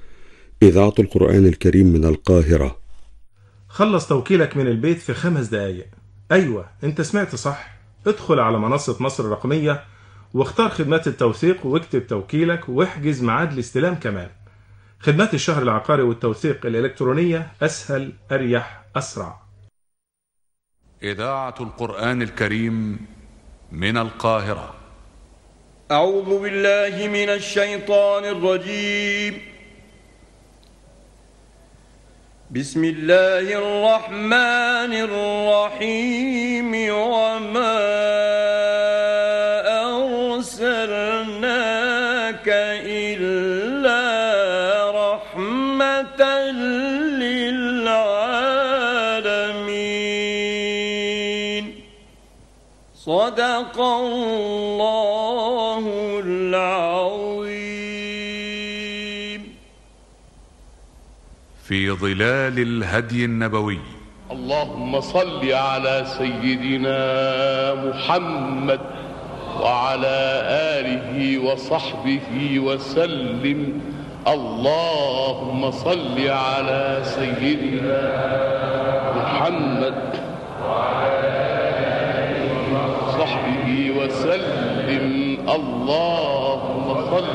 إذاعة القرآن الكريم من القاهرة. خلص توكيلك من البيت في خمس دقايق. أيوة أنت سمعت صح. ادخل على منصة مصر الرقمية واختار خدمات التوثيق واكتب توكيلك واحجز ميعاد الاستلام كمان. خدمات الشهر العقاري والتوثيق الإلكترونية أسهل أريح أسرع. إذاعة القرآن الكريم من القاهرة. أعوذ بالله من الشيطان الرجيم. بسم الله الرحمن الرحيم. وما أرسلناك إلا رحمة للعالمين. صدق الله العظيم. في ظلال الهدي النبوي. اللهم صل على سيدنا محمد وعلى آله وصحبه وسلم. اللهم صل على سيدنا محمد وعلى آله وصحبه وسلم. اللهم صل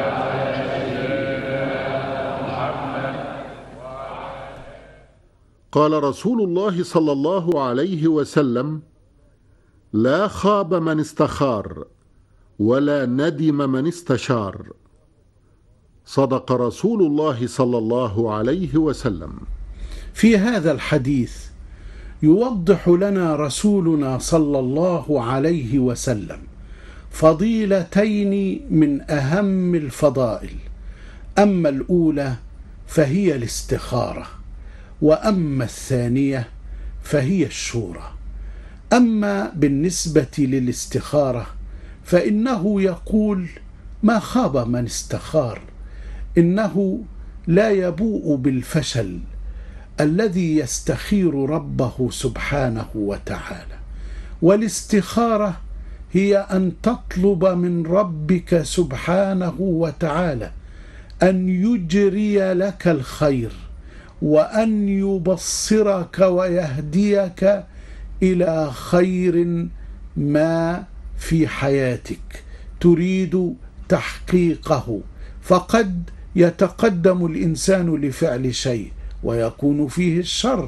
قال رسول الله صلى الله عليه وسلم: لا خاب من استخار ولا ندم من استشار. صدق رسول الله صلى الله عليه وسلم. في هذا الحديث يوضح لنا رسولنا صلى الله عليه وسلم فضيلتين من أهم الفضائل. أما الأولى فهي الاستخارة، وأما الثانية فهي الشورى. أما بالنسبة للاستخارة فإنه يقول: ما خاب من استخار. إنه لا يبوء بالفشل الذي يستخير ربه سبحانه وتعالى. والاستخارة هي أن تطلب من ربك سبحانه وتعالى أن يجري لك الخير، وأن يبصرك ويهديك إلى خير ما في حياتك تريد تحقيقه. فقد يتقدم الإنسان لفعل شيء ويكون فيه الشر،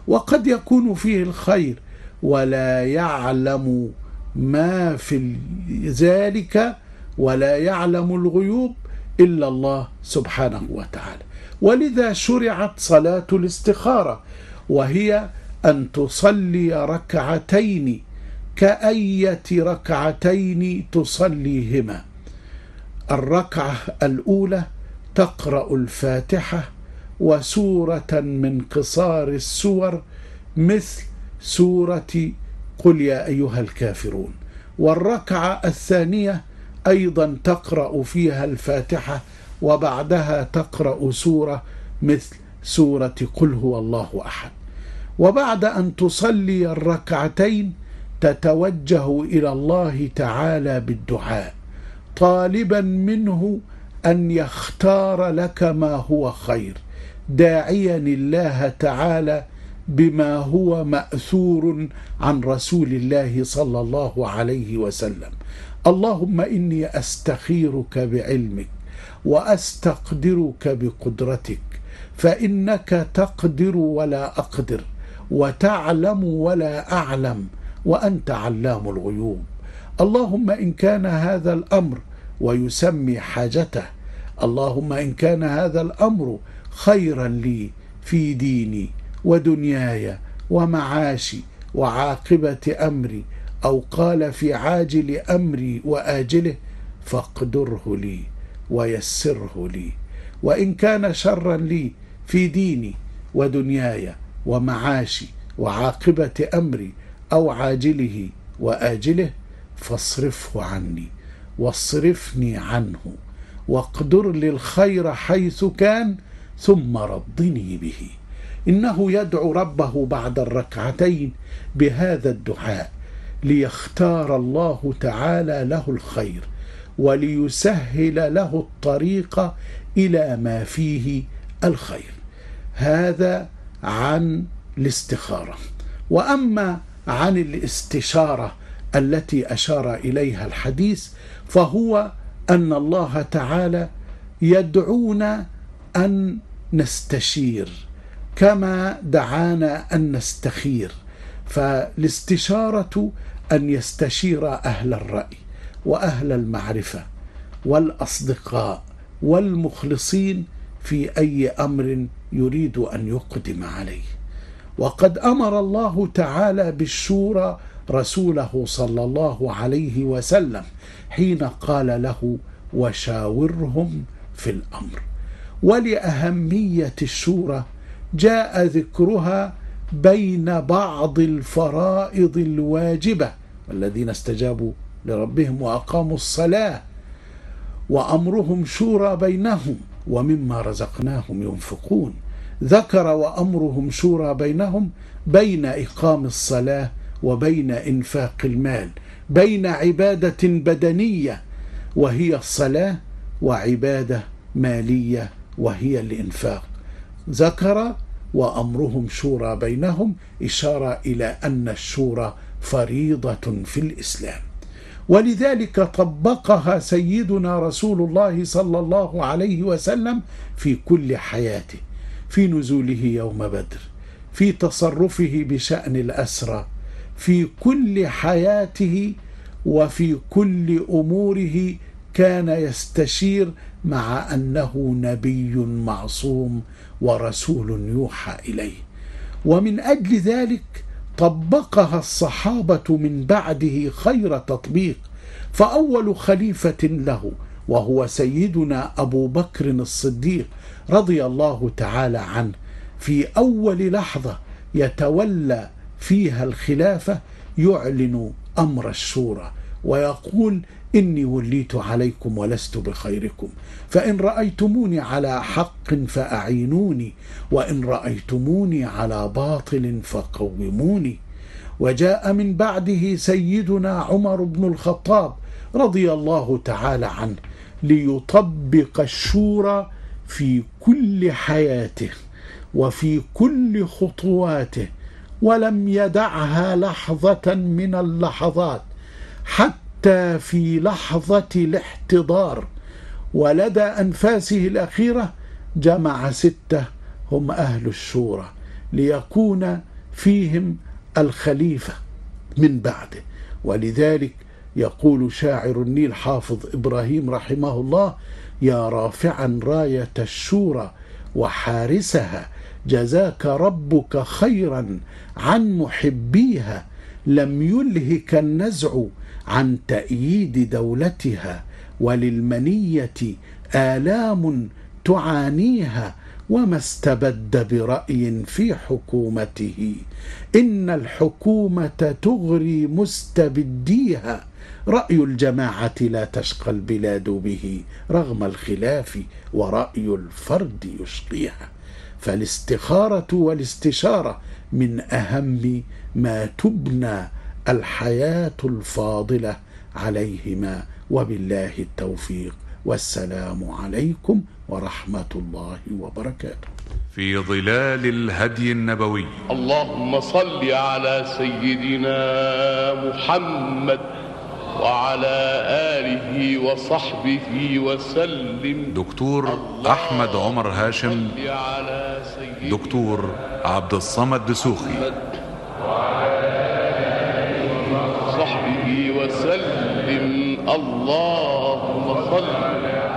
وقد يكون فيه الخير ولا يعلم ما في ذلك ولا يعلم الغيوب إلا الله سبحانه وتعالى. ولذا شرعت صلاة الاستخارة، وهي أن تصلي ركعتين كأية ركعتين تصليهما. الركعة الأولى تقرأ الفاتحة وسورة من قصار السور مثل سورة قل يا أيها الكافرون، والركعة الثانية أيضا تقرأ فيها الفاتحة وبعدها تقرأ سورة مثل سورة قل هو الله أحد. وبعد أن تصلي الركعتين تتوجه إلى الله تعالى بالدعاء، طالبا منه أن يختار لك ما هو خير، داعيا الله تعالى بما هو مأثور عن رسول الله صلى الله عليه وسلم. اللهم إني أستخيرك بعلمك وأستقدرك بقدرتك، فإنك تقدر ولا أقدر، وتعلم ولا أعلم، وأنت علام الغيوب. اللهم إن كان هذا الأمر ويسمي حاجته، اللهم إن كان هذا الأمر خيرا لي في ديني ودنياي ومعاشي وعاقبة أمري، أو قال في عاجل أمري وآجله، فاقدره لي ويسره لي. وإن كان شرا لي في ديني ودنياي ومعاشي وعاقبة أمري أو عاجله وآجله، فاصرفه عني واصرفني عنه، واقدر لي الخير حيث كان، ثم رضني به. إنه يدعو ربه بعد الركعتين بهذا الدعاء ليختار الله تعالى له الخير وليسهل له الطريق إلى ما فيه الخير. هذا عن الاستخارة. وأما عن الاستشارة التي أشار إليها الحديث، فهو أن الله تعالى يدعونا أن نستشير كما دعانا أن نستخير. فالاستشارة أن يستشير أهل الرأي وأهل المعرفة والأصدقاء والمخلصين في أي أمر يريد أن يقدم عليه. وقد أمر الله تعالى بالشورى رسوله صلى الله عليه وسلم حين قال له وشاورهم في الأمر. ولأهمية الشورى جاء ذكرها بين بعض الفرائض الواجبة، والذين استجابوا لربهم وأقاموا الصلاة وأمرهم شورى بينهم ومما رزقناهم ينفقون. ذكر وأمرهم شورى بينهم بين إقام الصلاة وبين إنفاق المال، بين عبادة بدنية وهي الصلاة وعبادة مالية وهي الإنفاق. ذكر وأمرهم شورى بينهم إشارة إلى أن الشورى فريضة في الإسلام، ولذلك طبقها سيدنا رسول الله صلى الله عليه وسلم في كل حياته، في نزوله يوم بدر، في تصرفه بشأن الأسرى، في كل حياته وفي كل أموره كان يستشير، مع أنه نبي معصوم ورسول يوحى إليه. ومن أجل ذلك طبقها الصحابة من بعده خير تطبيق. فأول خليفة له وهو سيدنا أبو بكر الصديق رضي الله تعالى عنه، في أول لحظة يتولى فيها الخلافة يعلن أمر الشورى ويقول إني وليت عليكم ولست بخيركم، فإن رأيتموني على حق فأعينوني، وإن رأيتموني على باطل فقوموني. وجاء من بعده سيدنا عمر بن الخطاب رضي الله تعالى عنه ليطبق الشورى في كل حياته وفي كل خطواته، ولم يدعها لحظة من اللحظات، حتى في لحظة الاحتضار ولدى أنفاسه الأخيرة جمع ستة هم أهل الشورى، ليكون فيهم الخليفة من بعده. ولذلك يقول شاعر النيل حافظ إبراهيم رحمه الله: يا رافعا راية الشورى وحارسها، جزاك ربك خيرا عن محبيها، لم يلهك النزع عن تأييد دولتها، وللمنية آلام تعانيها، وما استبد برأي في حكومته، إن الحكومة تغري مستبديها، رأي الجماعة لا تشقى البلاد به، رغم الخلاف ورأي الفرد يشقيها. فالاستخارة والاستشارة من أهم ما تبنى الحياة الفاضلة عليهما، وبالله التوفيق، والسلام عليكم ورحمة الله وبركاته. في ظلال الهدي النبوي. اللهم صل على سيدنا محمد وعلى آله وصحبه وسلم. دكتور أحمد عمر هاشم، دكتور عبد الصمد دسوخي، وصحبه وسلم. اللهم صل.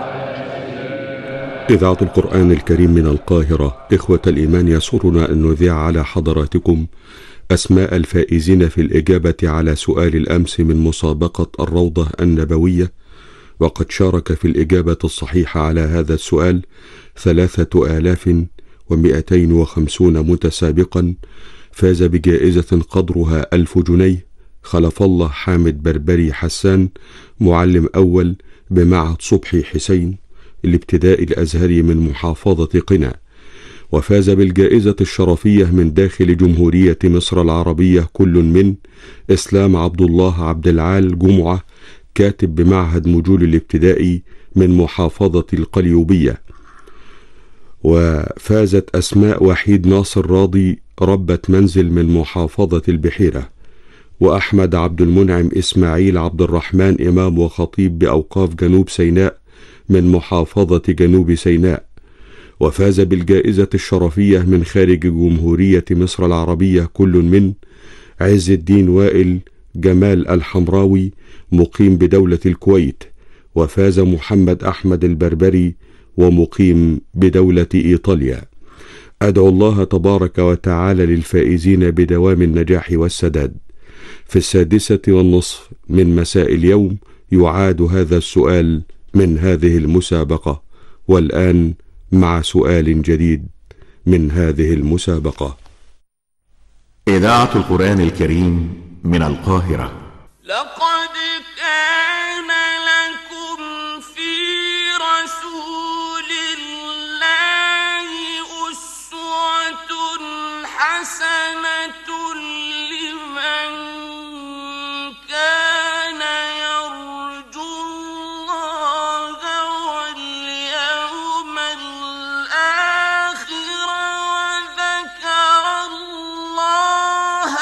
إذاعة القرآن الكريم من القاهرة. إخوة الإيمان، يسرنا أن نذيع على حضراتكم أسماء الفائزين في الإجابة على سؤال الأمس من مسابقة الروضة النبوية، وقد شارك في الإجابة الصحيحة على هذا السؤال ثلاثة آلاف ومئتين وخمسون متسابقا. فاز بجائزة قدرها ألف جنيه خلف الله حامد بربري حسان، معلم أول بمعهد صبحي حسين الابتدائي الأزهري من محافظة قنا. وفاز بالجائزة الشرفية من داخل جمهورية مصر العربية كل من إسلام عبد الله عبد العال جمعة، كاتب بمعهد مجول الابتدائي من محافظة القليوبية. وفازت أسماء وحيد ناصر راضي ربة منزل من محافظة البحيرة. وأحمد عبد المنعم إسماعيل عبد الرحمن إمام وخطيب بأوقاف جنوب سيناء من محافظة جنوب سيناء. وفاز بالجائزة الشرفية من خارج جمهورية مصر العربية كل من عز الدين وائل جمال الحمراوي مقيم بدولة الكويت. وفاز محمد أحمد البربري ومقيم بدولة إيطاليا. أدعو الله تبارك وتعالى للفائزين بدوام النجاح والسداد. في السادسة والنصف من مساء اليوم يعاد هذا السؤال من هذه المسابقة. والآن مع سؤال جديد من هذه المسابقة. إذاعة القرآن الكريم من القاهرة. لقد كان لكم في رسول الله أسوة حسنة لمن كان يرجو الله واليوم الآخر وذكر الله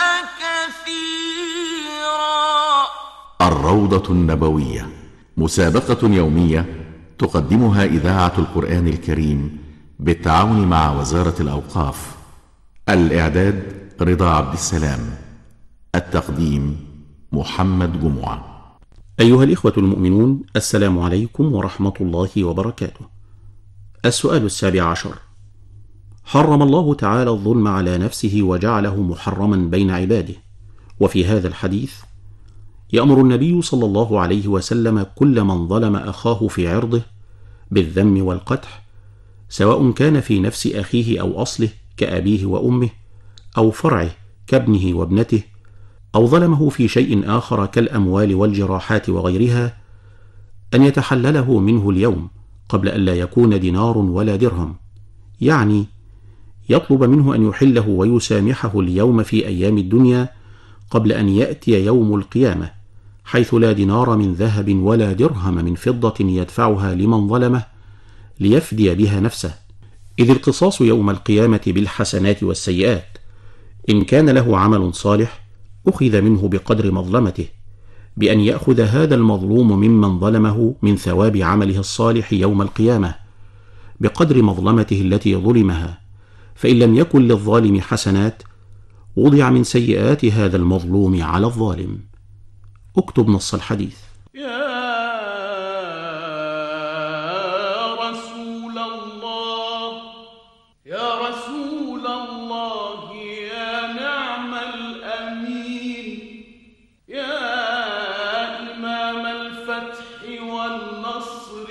كثيرا. الروضة النبوية، مسابقة يومية تقدمها إذاعة القرآن الكريم بالتعاون مع وزارة الأوقاف. الإعداد رضا عبد السلام، التقديم محمد جمعة. أيها الإخوة المؤمنون، السلام عليكم ورحمة الله وبركاته. السؤال السابع عشر: حرم الله تعالى الظلم على نفسه وجعله محرما بين عباده. وفي هذا الحديث يأمر النبي صلى الله عليه وسلم كل من ظلم أخاه في عرضه بالذم والقدح، سواء كان في نفس أخيه أو أصله كأبيه وأمه، أو فرعه كابنه وابنته، أو ظلمه في شيء آخر كالأموال والجراحات وغيرها، أن يتحلله منه اليوم قبل أن لا يكون دينار ولا درهم، يعني يطلب منه أن يحله ويسامحه اليوم في أيام الدنيا قبل أن يأتي يوم القيامة، حيث لا دينار من ذهب ولا درهم من فضة يدفعها لمن ظلمه ليفدي بها نفسه، إذ القصاص يوم القيامة بالحسنات والسيئات. إن كان له عمل صالح أخذ منه بقدر مظلمته، بأن يأخذ هذا المظلوم ممن ظلمه من ثواب عمله الصالح يوم القيامة بقدر مظلمته التي ظلمها. فإن لم يكن للظالم حسنات وضع من سيئات هذا المظلوم على الظالم. اكتب نص الحديث. يا رسول الله يا رسول الله يا نعم الأمين يا إمام الفتح والنصر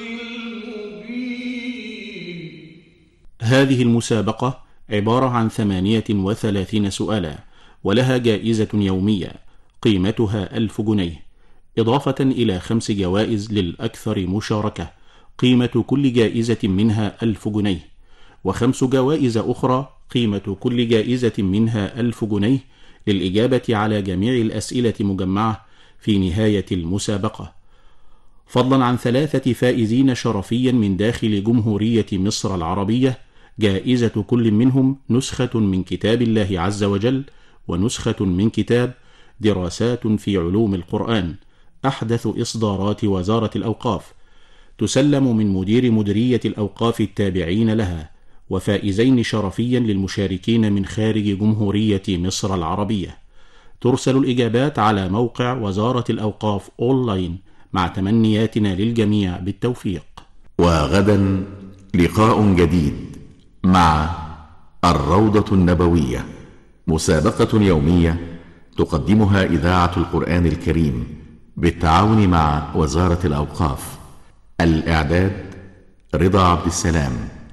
المبين. هذه المسابقة عبارة عن ثمانية وثلاثين سؤالا، ولها جائزة يومية قيمتها ألف جنيه، إضافة إلى خمس جوائز للأكثر مشاركة قيمة كل جائزة منها ألف جنيه، وخمس جوائز أخرى قيمة كل جائزة منها ألف جنيه للإجابة على جميع الأسئلة مجمعة في نهاية المسابقة، فضلا عن ثلاثة فائزين شرفيا من داخل جمهورية مصر العربية، جائزة كل منهم نسخة من كتاب الله عز وجل ونسخة من كتاب دراسات في علوم القرآن أحدث إصدارات وزارة الأوقاف، تسلم من مدير مديرية الأوقاف التابعين لها، وفائزين شرفيا للمشاركين من خارج جمهورية مصر العربية. ترسل الإجابات على موقع وزارة الأوقاف أونلاين مع تمنياتنا للجميع بالتوفيق. وغدا لقاء جديد مع الروضة النبوية، مسابقة يومية تقدمها إذاعة القرآن الكريم بالتعاون مع وزارة الأوقاف. الإعداد رضا عبد السلام،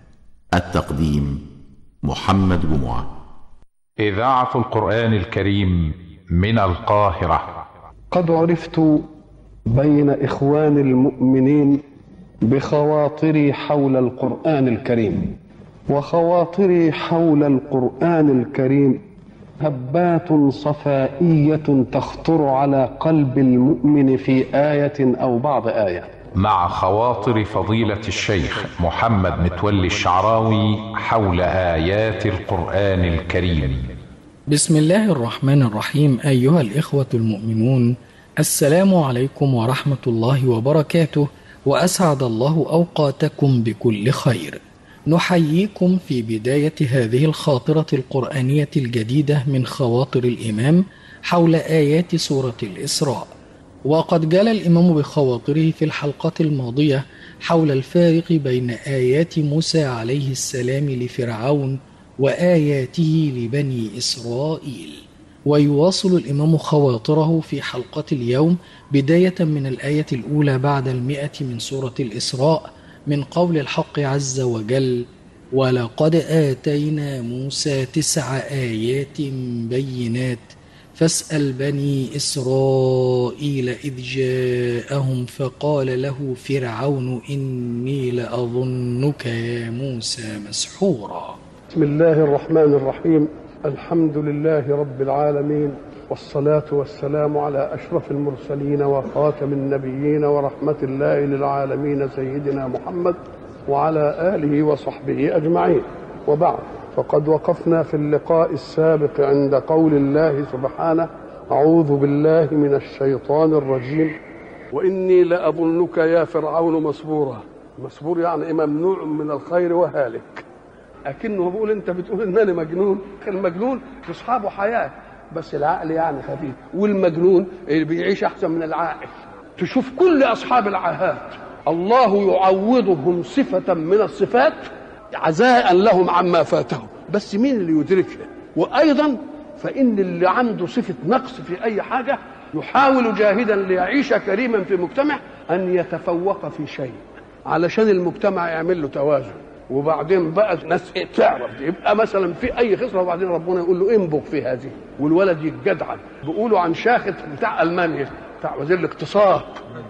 التقديم محمد جمعة. إذاعة القرآن الكريم من القاهرة. قد عرفت بين إخوان المؤمنين بخواطري حول القرآن الكريم، وخواطري حول القرآن الكريم هبات صفائية تخطر على قلب المؤمن في آية أو بعض آية. مع خواطر فضيلة الشيخ محمد متولي الشعراوي حول آيات القرآن الكريم. بسم الله الرحمن الرحيم. أيها الإخوة المؤمنون، السلام عليكم ورحمة الله وبركاته، وأسعد الله أوقاتكم بكل خير. نحييكم في بداية هذه الخاطرة القرآنية الجديدة من خواطر الإمام حول آيات سورة الإسراء. وقد جال الإمام بخواطره في الحلقة الماضية حول الفارق بين آيات موسى عليه السلام لفرعون وآياته لبني إسرائيل. ويواصل الإمام خواطره في حلقة اليوم بداية من الآية الأولى بعد المئة من سورة الإسراء من قول الحق عز وجل: ولقد آتينا موسى تسع آيات بينات فاسأل بني إسرائيل إذ جاءهم فقال له فرعون إني لأظنك يا موسى مسحورا. بسم الله الرحمن الرحيم. الحمد لله رب العالمين، والصلاة والسلام على أشرف المرسلين وخاتم النبيين ورحمة الله للعالمين سيدنا محمد وعلى آله وصحبه أجمعين، وبعد. فقد وقفنا في اللقاء السابق عند قول الله سبحانه: أعوذ بالله من الشيطان الرجيم وإني لأظنك يا فرعون مسبورا. مسبور يعني ممنوع من الخير وهالك. أكنه بيقول أنت بتقول إنني مجنون. المجنون تصحابه حياة بس العقل يعني خفيف، والمجنون اللي بيعيش أحسن من العاقل. تشوف كل أصحاب العاهات الله يعوضهم صفة من الصفات عزاء لهم عما فاتهم، بس مين اللي يدركها؟ وأيضا فإن اللي عنده صفة نقص في أي حاجة يحاول جاهدا ليعيش كريما في مجتمع أن يتفوق في شيء علشان المجتمع يعمل له توازن. وبعدين بقى ناس تعرف يبقى مثلا في اي خسره، وبعدين ربنا يقول له انبغ في هذه، والولد يتجدعن. بيقولوا عن شاخت بتاع المانيا بتاع وزير الاقتصاد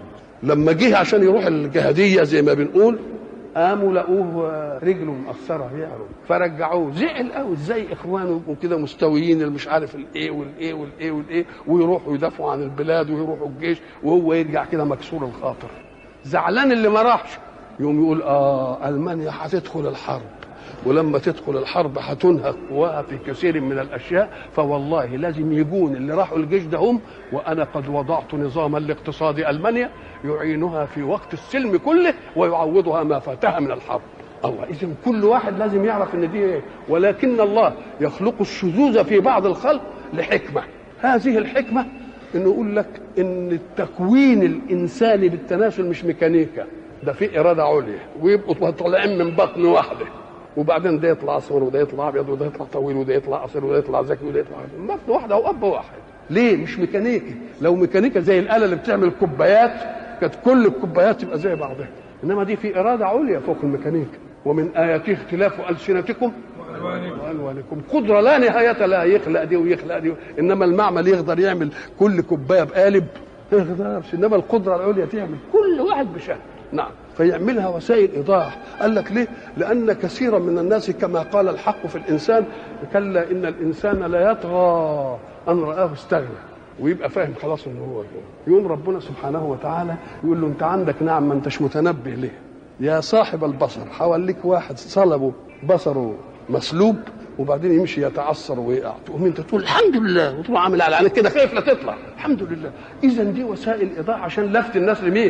لما جه عشان يروح الجهاديه زي ما بنقول، قاموا لقوه رجله مقصره يعرف، فرجعوه. زعل قوي، ازاي اخوانه كده مستويين اللي مش عارف الايه والايه والايه والايه، ويروحوا يدافعوا عن البلاد ويروحوا الجيش، وهو يرجع كده مكسور الخاطر زعلان اللي ما راحش. يوم يقول اه المانيا هتدخل الحرب، ولما تدخل الحرب هتنهك قواها في كثير من الاشياء، فوالله لازم يجون اللي راحوا الجيش ده هم، وانا قد وضعت نظاما لاقتصاد المانيا يعينها في وقت السلم كله ويعوضها ما فاتها من الحرب. الله. إذن كل واحد لازم يعرف ان دي ايه، ولكن الله يخلق الشذوذ في بعض الخلق لحكمة. هذه الحكمة انه يقول لك ان التكوين الانساني بالتناسل مش ميكانيكا، ده في إرادة عليا، ويبقوا طالعين من بطن واحدة، وبعدين ده يطلع اصفر وده يطلع ابيض وده يطلع طويل وده يطلع قصير وده يطلع ذكي وده يطلع من بطن واحدة واب واحد. ليه؟ مش ميكانيكي. لو ميكانيكا زي الآلة اللي بتعمل كوبايات كانت كل الكوبايات تبقى زي بعضها، انما دي في إرادة عليا فوق الميكانيكا. ومن آياته اختلاف ألسنتكم وألوانكم. قدرة لا نهاية لها، يخلق دي ويخلق دي، انما المعمل يقدر يعمل كل كوباية بقالب ما يقدرش، انما القدرة العليا تعمل كل واحد بشكل. نعم، فيعملها وسائل ايضاح. قال لك ليه؟ لان كثيرا من الناس كما قال الحق في الانسان كلا ان الانسان لا يطغى ان رآه استغنى، ويبقى فاهم خلاص ان هو يوم ربنا سبحانه وتعالى يقول له انت عندك نعم ما انتش متنبه ليه يا صاحب البصر. حواليك واحد صلبه بصره مسلوب وبعدين يمشي يتعثر ويقع، تقوم انت تقول الحمد لله وتروح عامل على عينك كده خايف لا تطلع الحمد لله. اذا دي وسائل ايضاح عشان لفت الناس لمين؟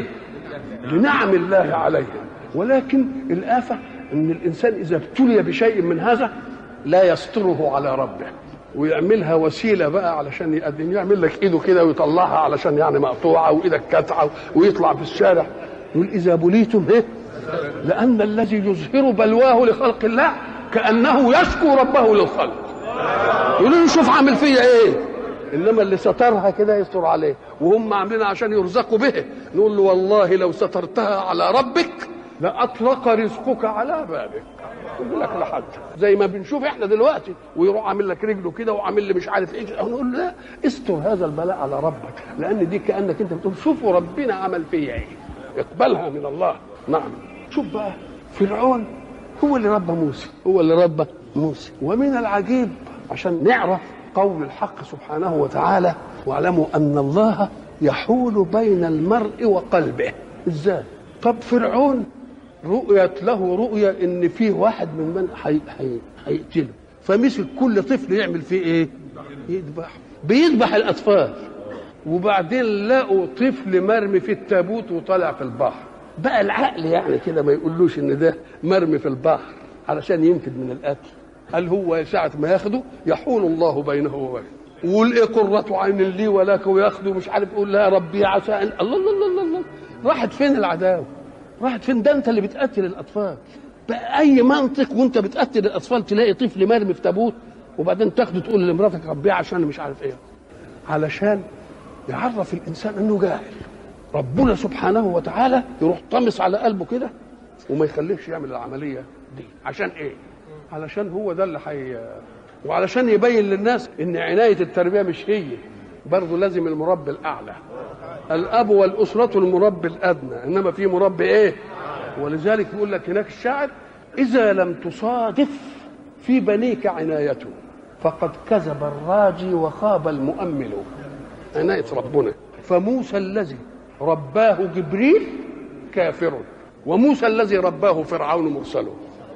لنعم الله عليهم. ولكن الآفة ان الانسان اذا ابتلي بشيء من هذا لا يستره على ربه، ويعملها وسيله بقى علشان يقدم، يعمل لك ايده كده ويطلعها علشان يعني مقطوعه وايدك كتعه ويطلع في الشارع. يقول اذا بليتم ايه؟ لان الذي يظهر بلواه لخلق الله كانه يشكو ربه للخلق. يقول له شوف عامل فيا ايه، انما اللي سترها كده يستر عليه، وهم عاملينها عشان يرزقوا به. نقول له والله لو سترتها على ربك لاطلق رزقك على بابك. يقول لك لحد زي ما بنشوف احنا دلوقتي، ويروح عامل لك رجله كده وعامل لي مش عارف ايه، نقول له لا استر هذا البلاء على ربك، لان دي كانك انت بتقول شوفوا ربنا عمل فيا ايه، اقبلها من الله. نعم. شوف بقى فرعون هو اللي ربى موسى، هو اللي ربى موسى. ومن العجيب عشان نعرف قول الحق سبحانه وتعالى واعلموا ان الله يحول بين المرء وقلبه. ازاي؟ طب فرعون رؤيت له رؤيا ان فيه واحد من من هيقتله، فمسك كل طفل يعمل فيه ايه؟ يذبح. بيذبح الاطفال، وبعدين لقوا طفل مرمي في التابوت وطالع في البحر. بقى العقل يعني كده ما يقولوش ان ده مرمي في البحر علشان ينفد من القتل. قال هو ساعة ما ياخده يحول الله بينه وبينه، ويقول ايه قرة عين لي ولك، وياخده مش عارف يقول لا ربي عسى ان الله الله الله الله. راحت فين العداوة؟ راحت فين؟ ده انت اللي بتقتل الاطفال. باي منطق وانت بتقتل الاطفال تلاقي طفل مرمي في تابوت وبعدين تاخده تقول لمراتك ربيه عشان مش عارف ايه؟ علشان يعرف الانسان انه جاهل. ربنا سبحانه وتعالى يروح طمس على قلبه كده وما يخليهش يعمل العمليه دي. عشان ايه؟ علشان هو ده اللي حي، وعلشان يبين للناس ان عنايه التربيه مش هي، برضه لازم المربي الاعلى. الاب والاسره المربي الادنى، انما في مربي ايه؟ ولذلك يقول لك هناك الشاعر اذا لم تصادف في بنيك عنايته فقد كذب الراجي وخاب المؤمل. عنايه ربنا. فموسى الذي رباه جبريل كافر، وموسى الذي رباه فرعون مرسل.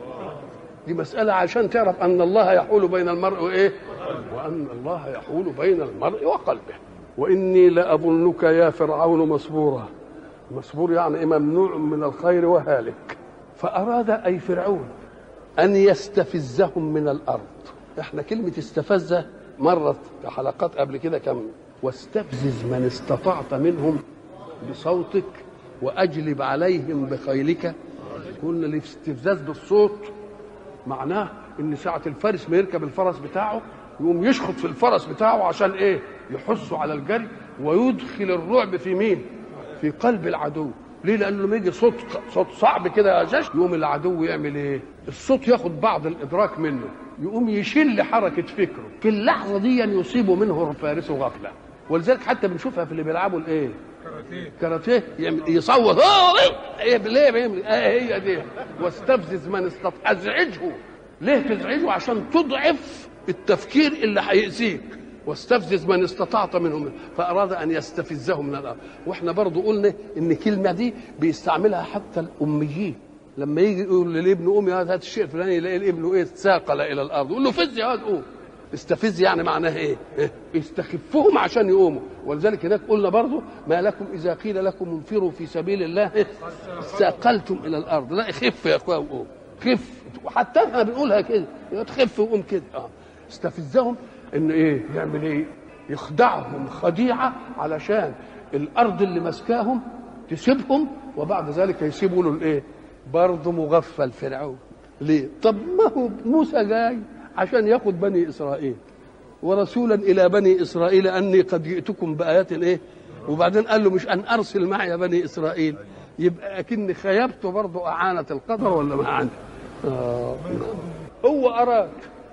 دي مسألة عشان تعرف أن الله يحول بين المرء وإيه؟ وأن الله يحول بين المرء وقلبه. وإني لأظنك يا فرعون مسبورا. مسبور يعني ممنوع من الخير وهالك. فأراد أي فرعون أن يستفزهم من الأرض. إحنا كلمة استفزة مرت في حلقات قبل كده كم. واستفزز من استطعت منهم بصوتك وأجلب عليهم بخيلك. قلنا الاستفزاز بالصوت معناه ان ساعة الفارس ما يركب الفرس بتاعه يقوم يشخط في الفرس بتاعه عشان ايه؟ يحثه على الجري ويدخل الرعب في مين؟ في قلب العدو. ليه؟ لانه لما يجي صوت صوت صعب كده جش يقوم العدو يعمل ايه؟ الصوت ياخد بعض الادراك منه، يقوم يشل حركة فكره. في اللحظة دي يصيب منه الفارس غفلة. ولذلك حتى بنشوفها في اللي بيلعبوا الايه؟ كاراتيه يصوت ايه ليه بيعمل ايه؟ هي دي. واستفزز من استطاع. ازعجه. ليه تزعجه؟ عشان تضعف التفكير اللي هيأذيك. واستفزز من استطعت منهم. فاراد ان يستفزهم من الارض. واحنا برضو قلنا ان الكلمه دي بيستعملها حتى الاميين لما يجي يقول لابن امي هذا الشيء الفلاني يلاقي الابن ايه؟ اتثاقل الى الارض، يقول له فز يا واد قوم. استفز يعني معناه ايه؟ يستخفهم عشان يقوموا. ولذلك هناك قلنا برضو ما لكم اذا قيل لكم انفروا في سبيل الله استثقلتم الى الارض. لا خف يا اخويا وقوم. خف، وحتى احنا بنقولها كده تخف وقوم كده. اه استفزهم ان ايه يعمل ايه؟ يخدعهم خديعه علشان الارض اللي ماسكاهم تسيبهم، وبعد ذلك يسيبوا له الايه؟ برضه مغفل فرعون. ليه؟ طب ما هو موسى جاي عشان ياخد بني اسرائيل، ورسولا الى بني اسرائيل اني قد جئتكم بايات ايه؟ وبعدين قال له مش ان ارسل معي بني اسرائيل، يبقى اكن خيبته برضه اعانه القدر ولا ما اعانه؟ آه. هو اراد،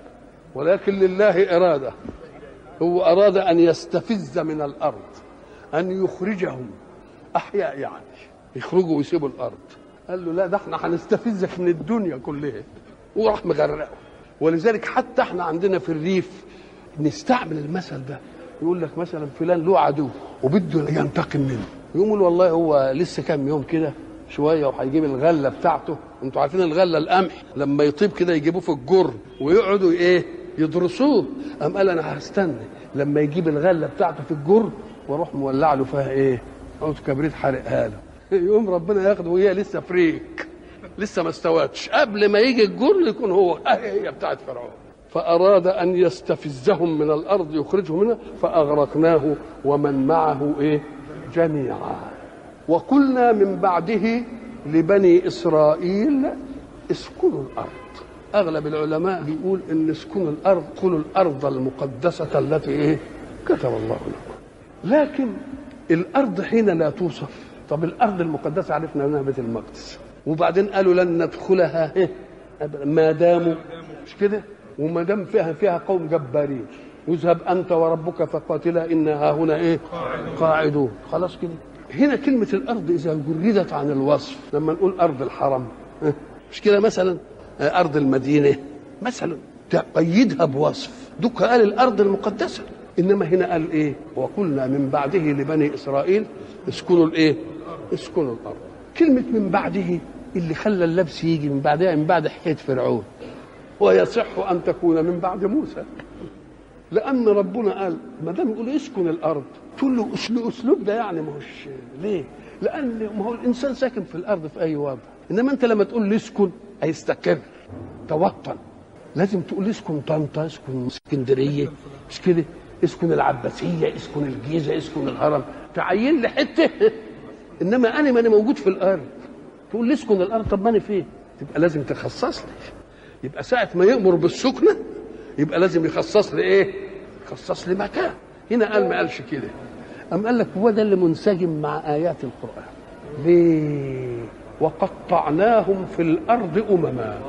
ولكن لله اراده. هو اراد ان يستفز من الارض، ان يخرجهم احياء، يعني يخرجوا ويسيبوا الارض. قال له لا، ده احنا هنستفزك من الدنيا كلها، وراح مغرقه. ولذلك حتى احنا عندنا في الريف نستعمل المثل ده، يقول لك مثلا فلان له عدو وبده ينتقم منه، يقول والله هو لسه كام يوم كده شويه وهيجيب الغله بتاعته. انتوا عارفين الغله القمح لما يطيب كده يجيبوه في الجر ويقعدوا ايه يدرسوه. قام قال انا هستنى لما يجيب الغله بتاعته في الجر واروح مولع له فيها ايه؟ عود كبريت حرقها له. يقوم ربنا ياخده وهي لسه فريك، لسه ما استوتش، قبل ما يجي الجر يكون هو هي بتاعت فرعون. فأراد أن يستفزهم من الأرض يخرجهم منها فأغرقناه ومن معه إيه؟ جميعا. وقلنا من بعده لبني إسرائيل اسكنوا الأرض. أغلب العلماء بيقول إن اسكنوا الأرض، ادخلوا الأرض المقدسة التي إيه؟ كتب الله لكم. لكن الأرض حين لا توصف، طب الأرض المقدسة عرفنا أنها بيت المقدس، وبعدين قالوا لن ندخلها إيه؟ ما داموا، مش كده؟ وما دام فيها فيها قوم جبارين، واذهب انت وربك فقاتلا انا ها هنا ايه؟ قاعدون. خلاص كده. هنا كلمه الارض اذا جردت عن الوصف، لما نقول ارض الحرم مش كده مثلا، ارض المدينه مثلا، تقيدها بوصف. دوك قال الارض المقدسه، انما هنا قال ايه؟ وقلنا من بعده لبني اسرائيل اسكنوا الايه؟ اسكنوا الارض. كلمه من بعده اللي خلى اللبس يجي من بعدها، من بعد حكايه فرعون. ويصح ان تكون من بعد موسى، لان ربنا قال ما دام يقول اسكن الارض، تقول له اسلوب ده يعني ما هوش ليه؟ لان ما هو الانسان ساكن في الارض في اي وضع، انما انت لما تقول له اسكن هيستقر توطن. لازم تقول اسكن طنطا، اسكن اسكندريه، مش كده؟ اسكن العباسيه، اسكن الجيزه، اسكن الهرم، تعين لي حته. انما انا ما انا موجود في الارض تقول لي اسكن الارض، طب ما انا فين؟ تبقى لازم تخصص لي. يبقى ساعة ما يأمر بالسكنة يبقى لازم يخصص لي ايه؟ يخصص لي مكان. هنا قال ما قالش كده، أم قال لك هو ده اللي منسجم مع آيات القرآن. ليه؟ وقطعناهم في الأرض أمما.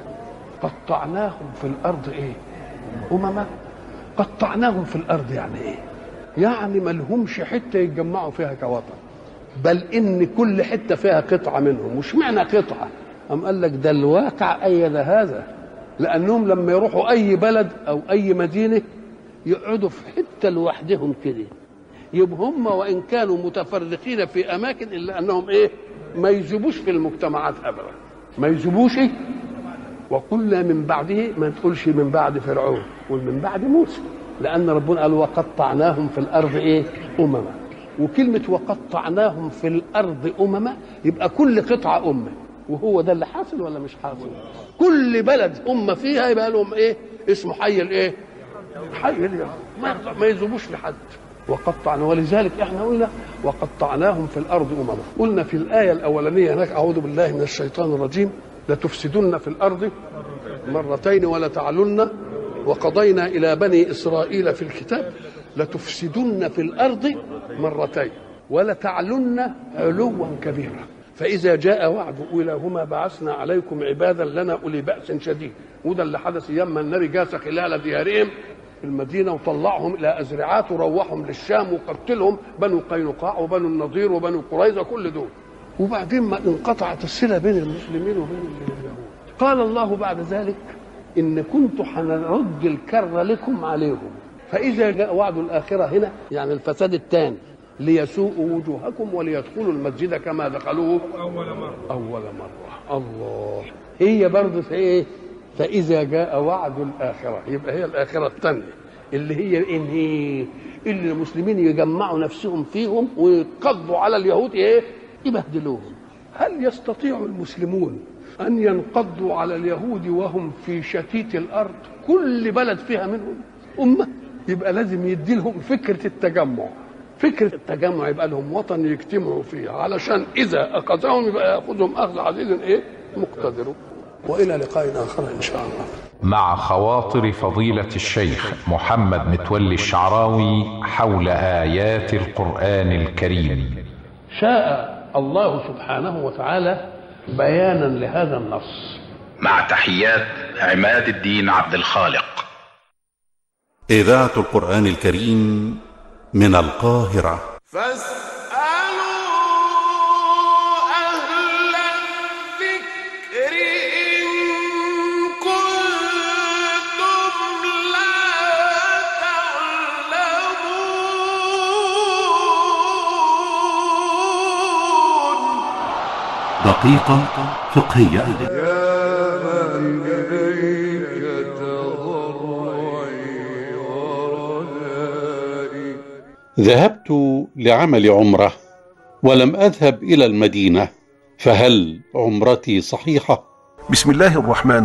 قطعناهم في الأرض ايه؟ أمما. قطعناهم في الأرض يعني ايه؟ يعني ما لهمش حتة يتجمعوا فيها كوطن، بل إن كل حتة فيها قطعة منهم. مش معنى قطعة، أم قال لك ده الواقع أيد هذا، لأنهم لما يروحوا أي بلد أو أي مدينة يقعدوا في حتة لوحدهم كده، يبقى هم وإن كانوا متفرقين في أماكن إلا أنهم إيه؟ ما يجيبوش في المجتمعات أبدا، ما يجيبوش. وقلنا من بعده، ما تقولش من بعد فرعون، قل من بعد موسى، لأن ربنا قال وقطعناهم في الأرض إيه؟ أمما. وكلمة وقطعناهم في الأرض أمما يبقى كل قطعة أمة، وهو ده اللي حاصل ولا مش حاصل؟ كل بلد أمة فيها يبقى لهم إيه؟ اسمه حي الإيه؟ حي اليوم، ما ما يذوبوش لحد. وقطعنا، ولذلك احنا قلنا وقطعناهم في الأرض أمما. قلنا في الآية الأولانية هناك أعوذ بالله من الشيطان الرجيم لتفسدن في الأرض مرتين ولتعلن، وقضينا إلى بني إسرائيل في الكتاب لتفسدن في الأرض مرتين ولتعلن علوا كبيرا، فإذا جاء وعد أولاهما بعثنا عليكم عبادا لنا أولي بأس شديد. وده اللي حدث يما النبي جاس خلال ديارهم في المدينة وطلعهم إلى أزرعات وروحهم للشام وقتلهم بنو قينقاع وبنو النضير وبنو قريظة كل دول. وبعدين ما انقطعت الصلة بين المسلمين وبين اليهود. قال الله بعد ذلك إن كنت حنرد الكر لكم عليهم، فإذا جاء وعد الآخرة هنا يعني الفساد الثاني ليسوءوا وجوهكم وليدخلوا المسجد كما دخلوه أول مرة. أول مرة الله. هي برضه في إيه؟ فإذا جاء وعد الآخرة، يبقى هي الآخرة الثانية اللي هي إن هي اللي المسلمين يجمعوا نفسهم فيهم ويقضوا على اليهود إيه؟ يبهدلوهم. هل يستطيع المسلمون أن ينقضوا على اليهود وهم في شتيت الأرض، كل بلد فيها منهم أمة، يبقى لازم يدي لهم فكرة التجمع. فكرة التجمع يبقى لهم وطن يجتمعوا فيه، علشان إذا أخذهم يبقى يأخذهم أخذ عزيز إيه مقتدر. وإلى لقاء آخر إن شاء الله. مع خواطر فضيلة الشيخ محمد متولي الشعراوي حول آيات القرآن الكريم. شاء الله سبحانه وتعالى بيانا لهذا النص. مع تحيات عماد الدين عبد الخالق. إذاعة القرآن الكريم من القاهرة. دقيقة فقهية. يا من إليك تضرعي ورجائي. ذهبت لعمل عمرة ولم أذهب إلى المدينة، فهل عمرتي صحيحة؟ بسم الله الرحمن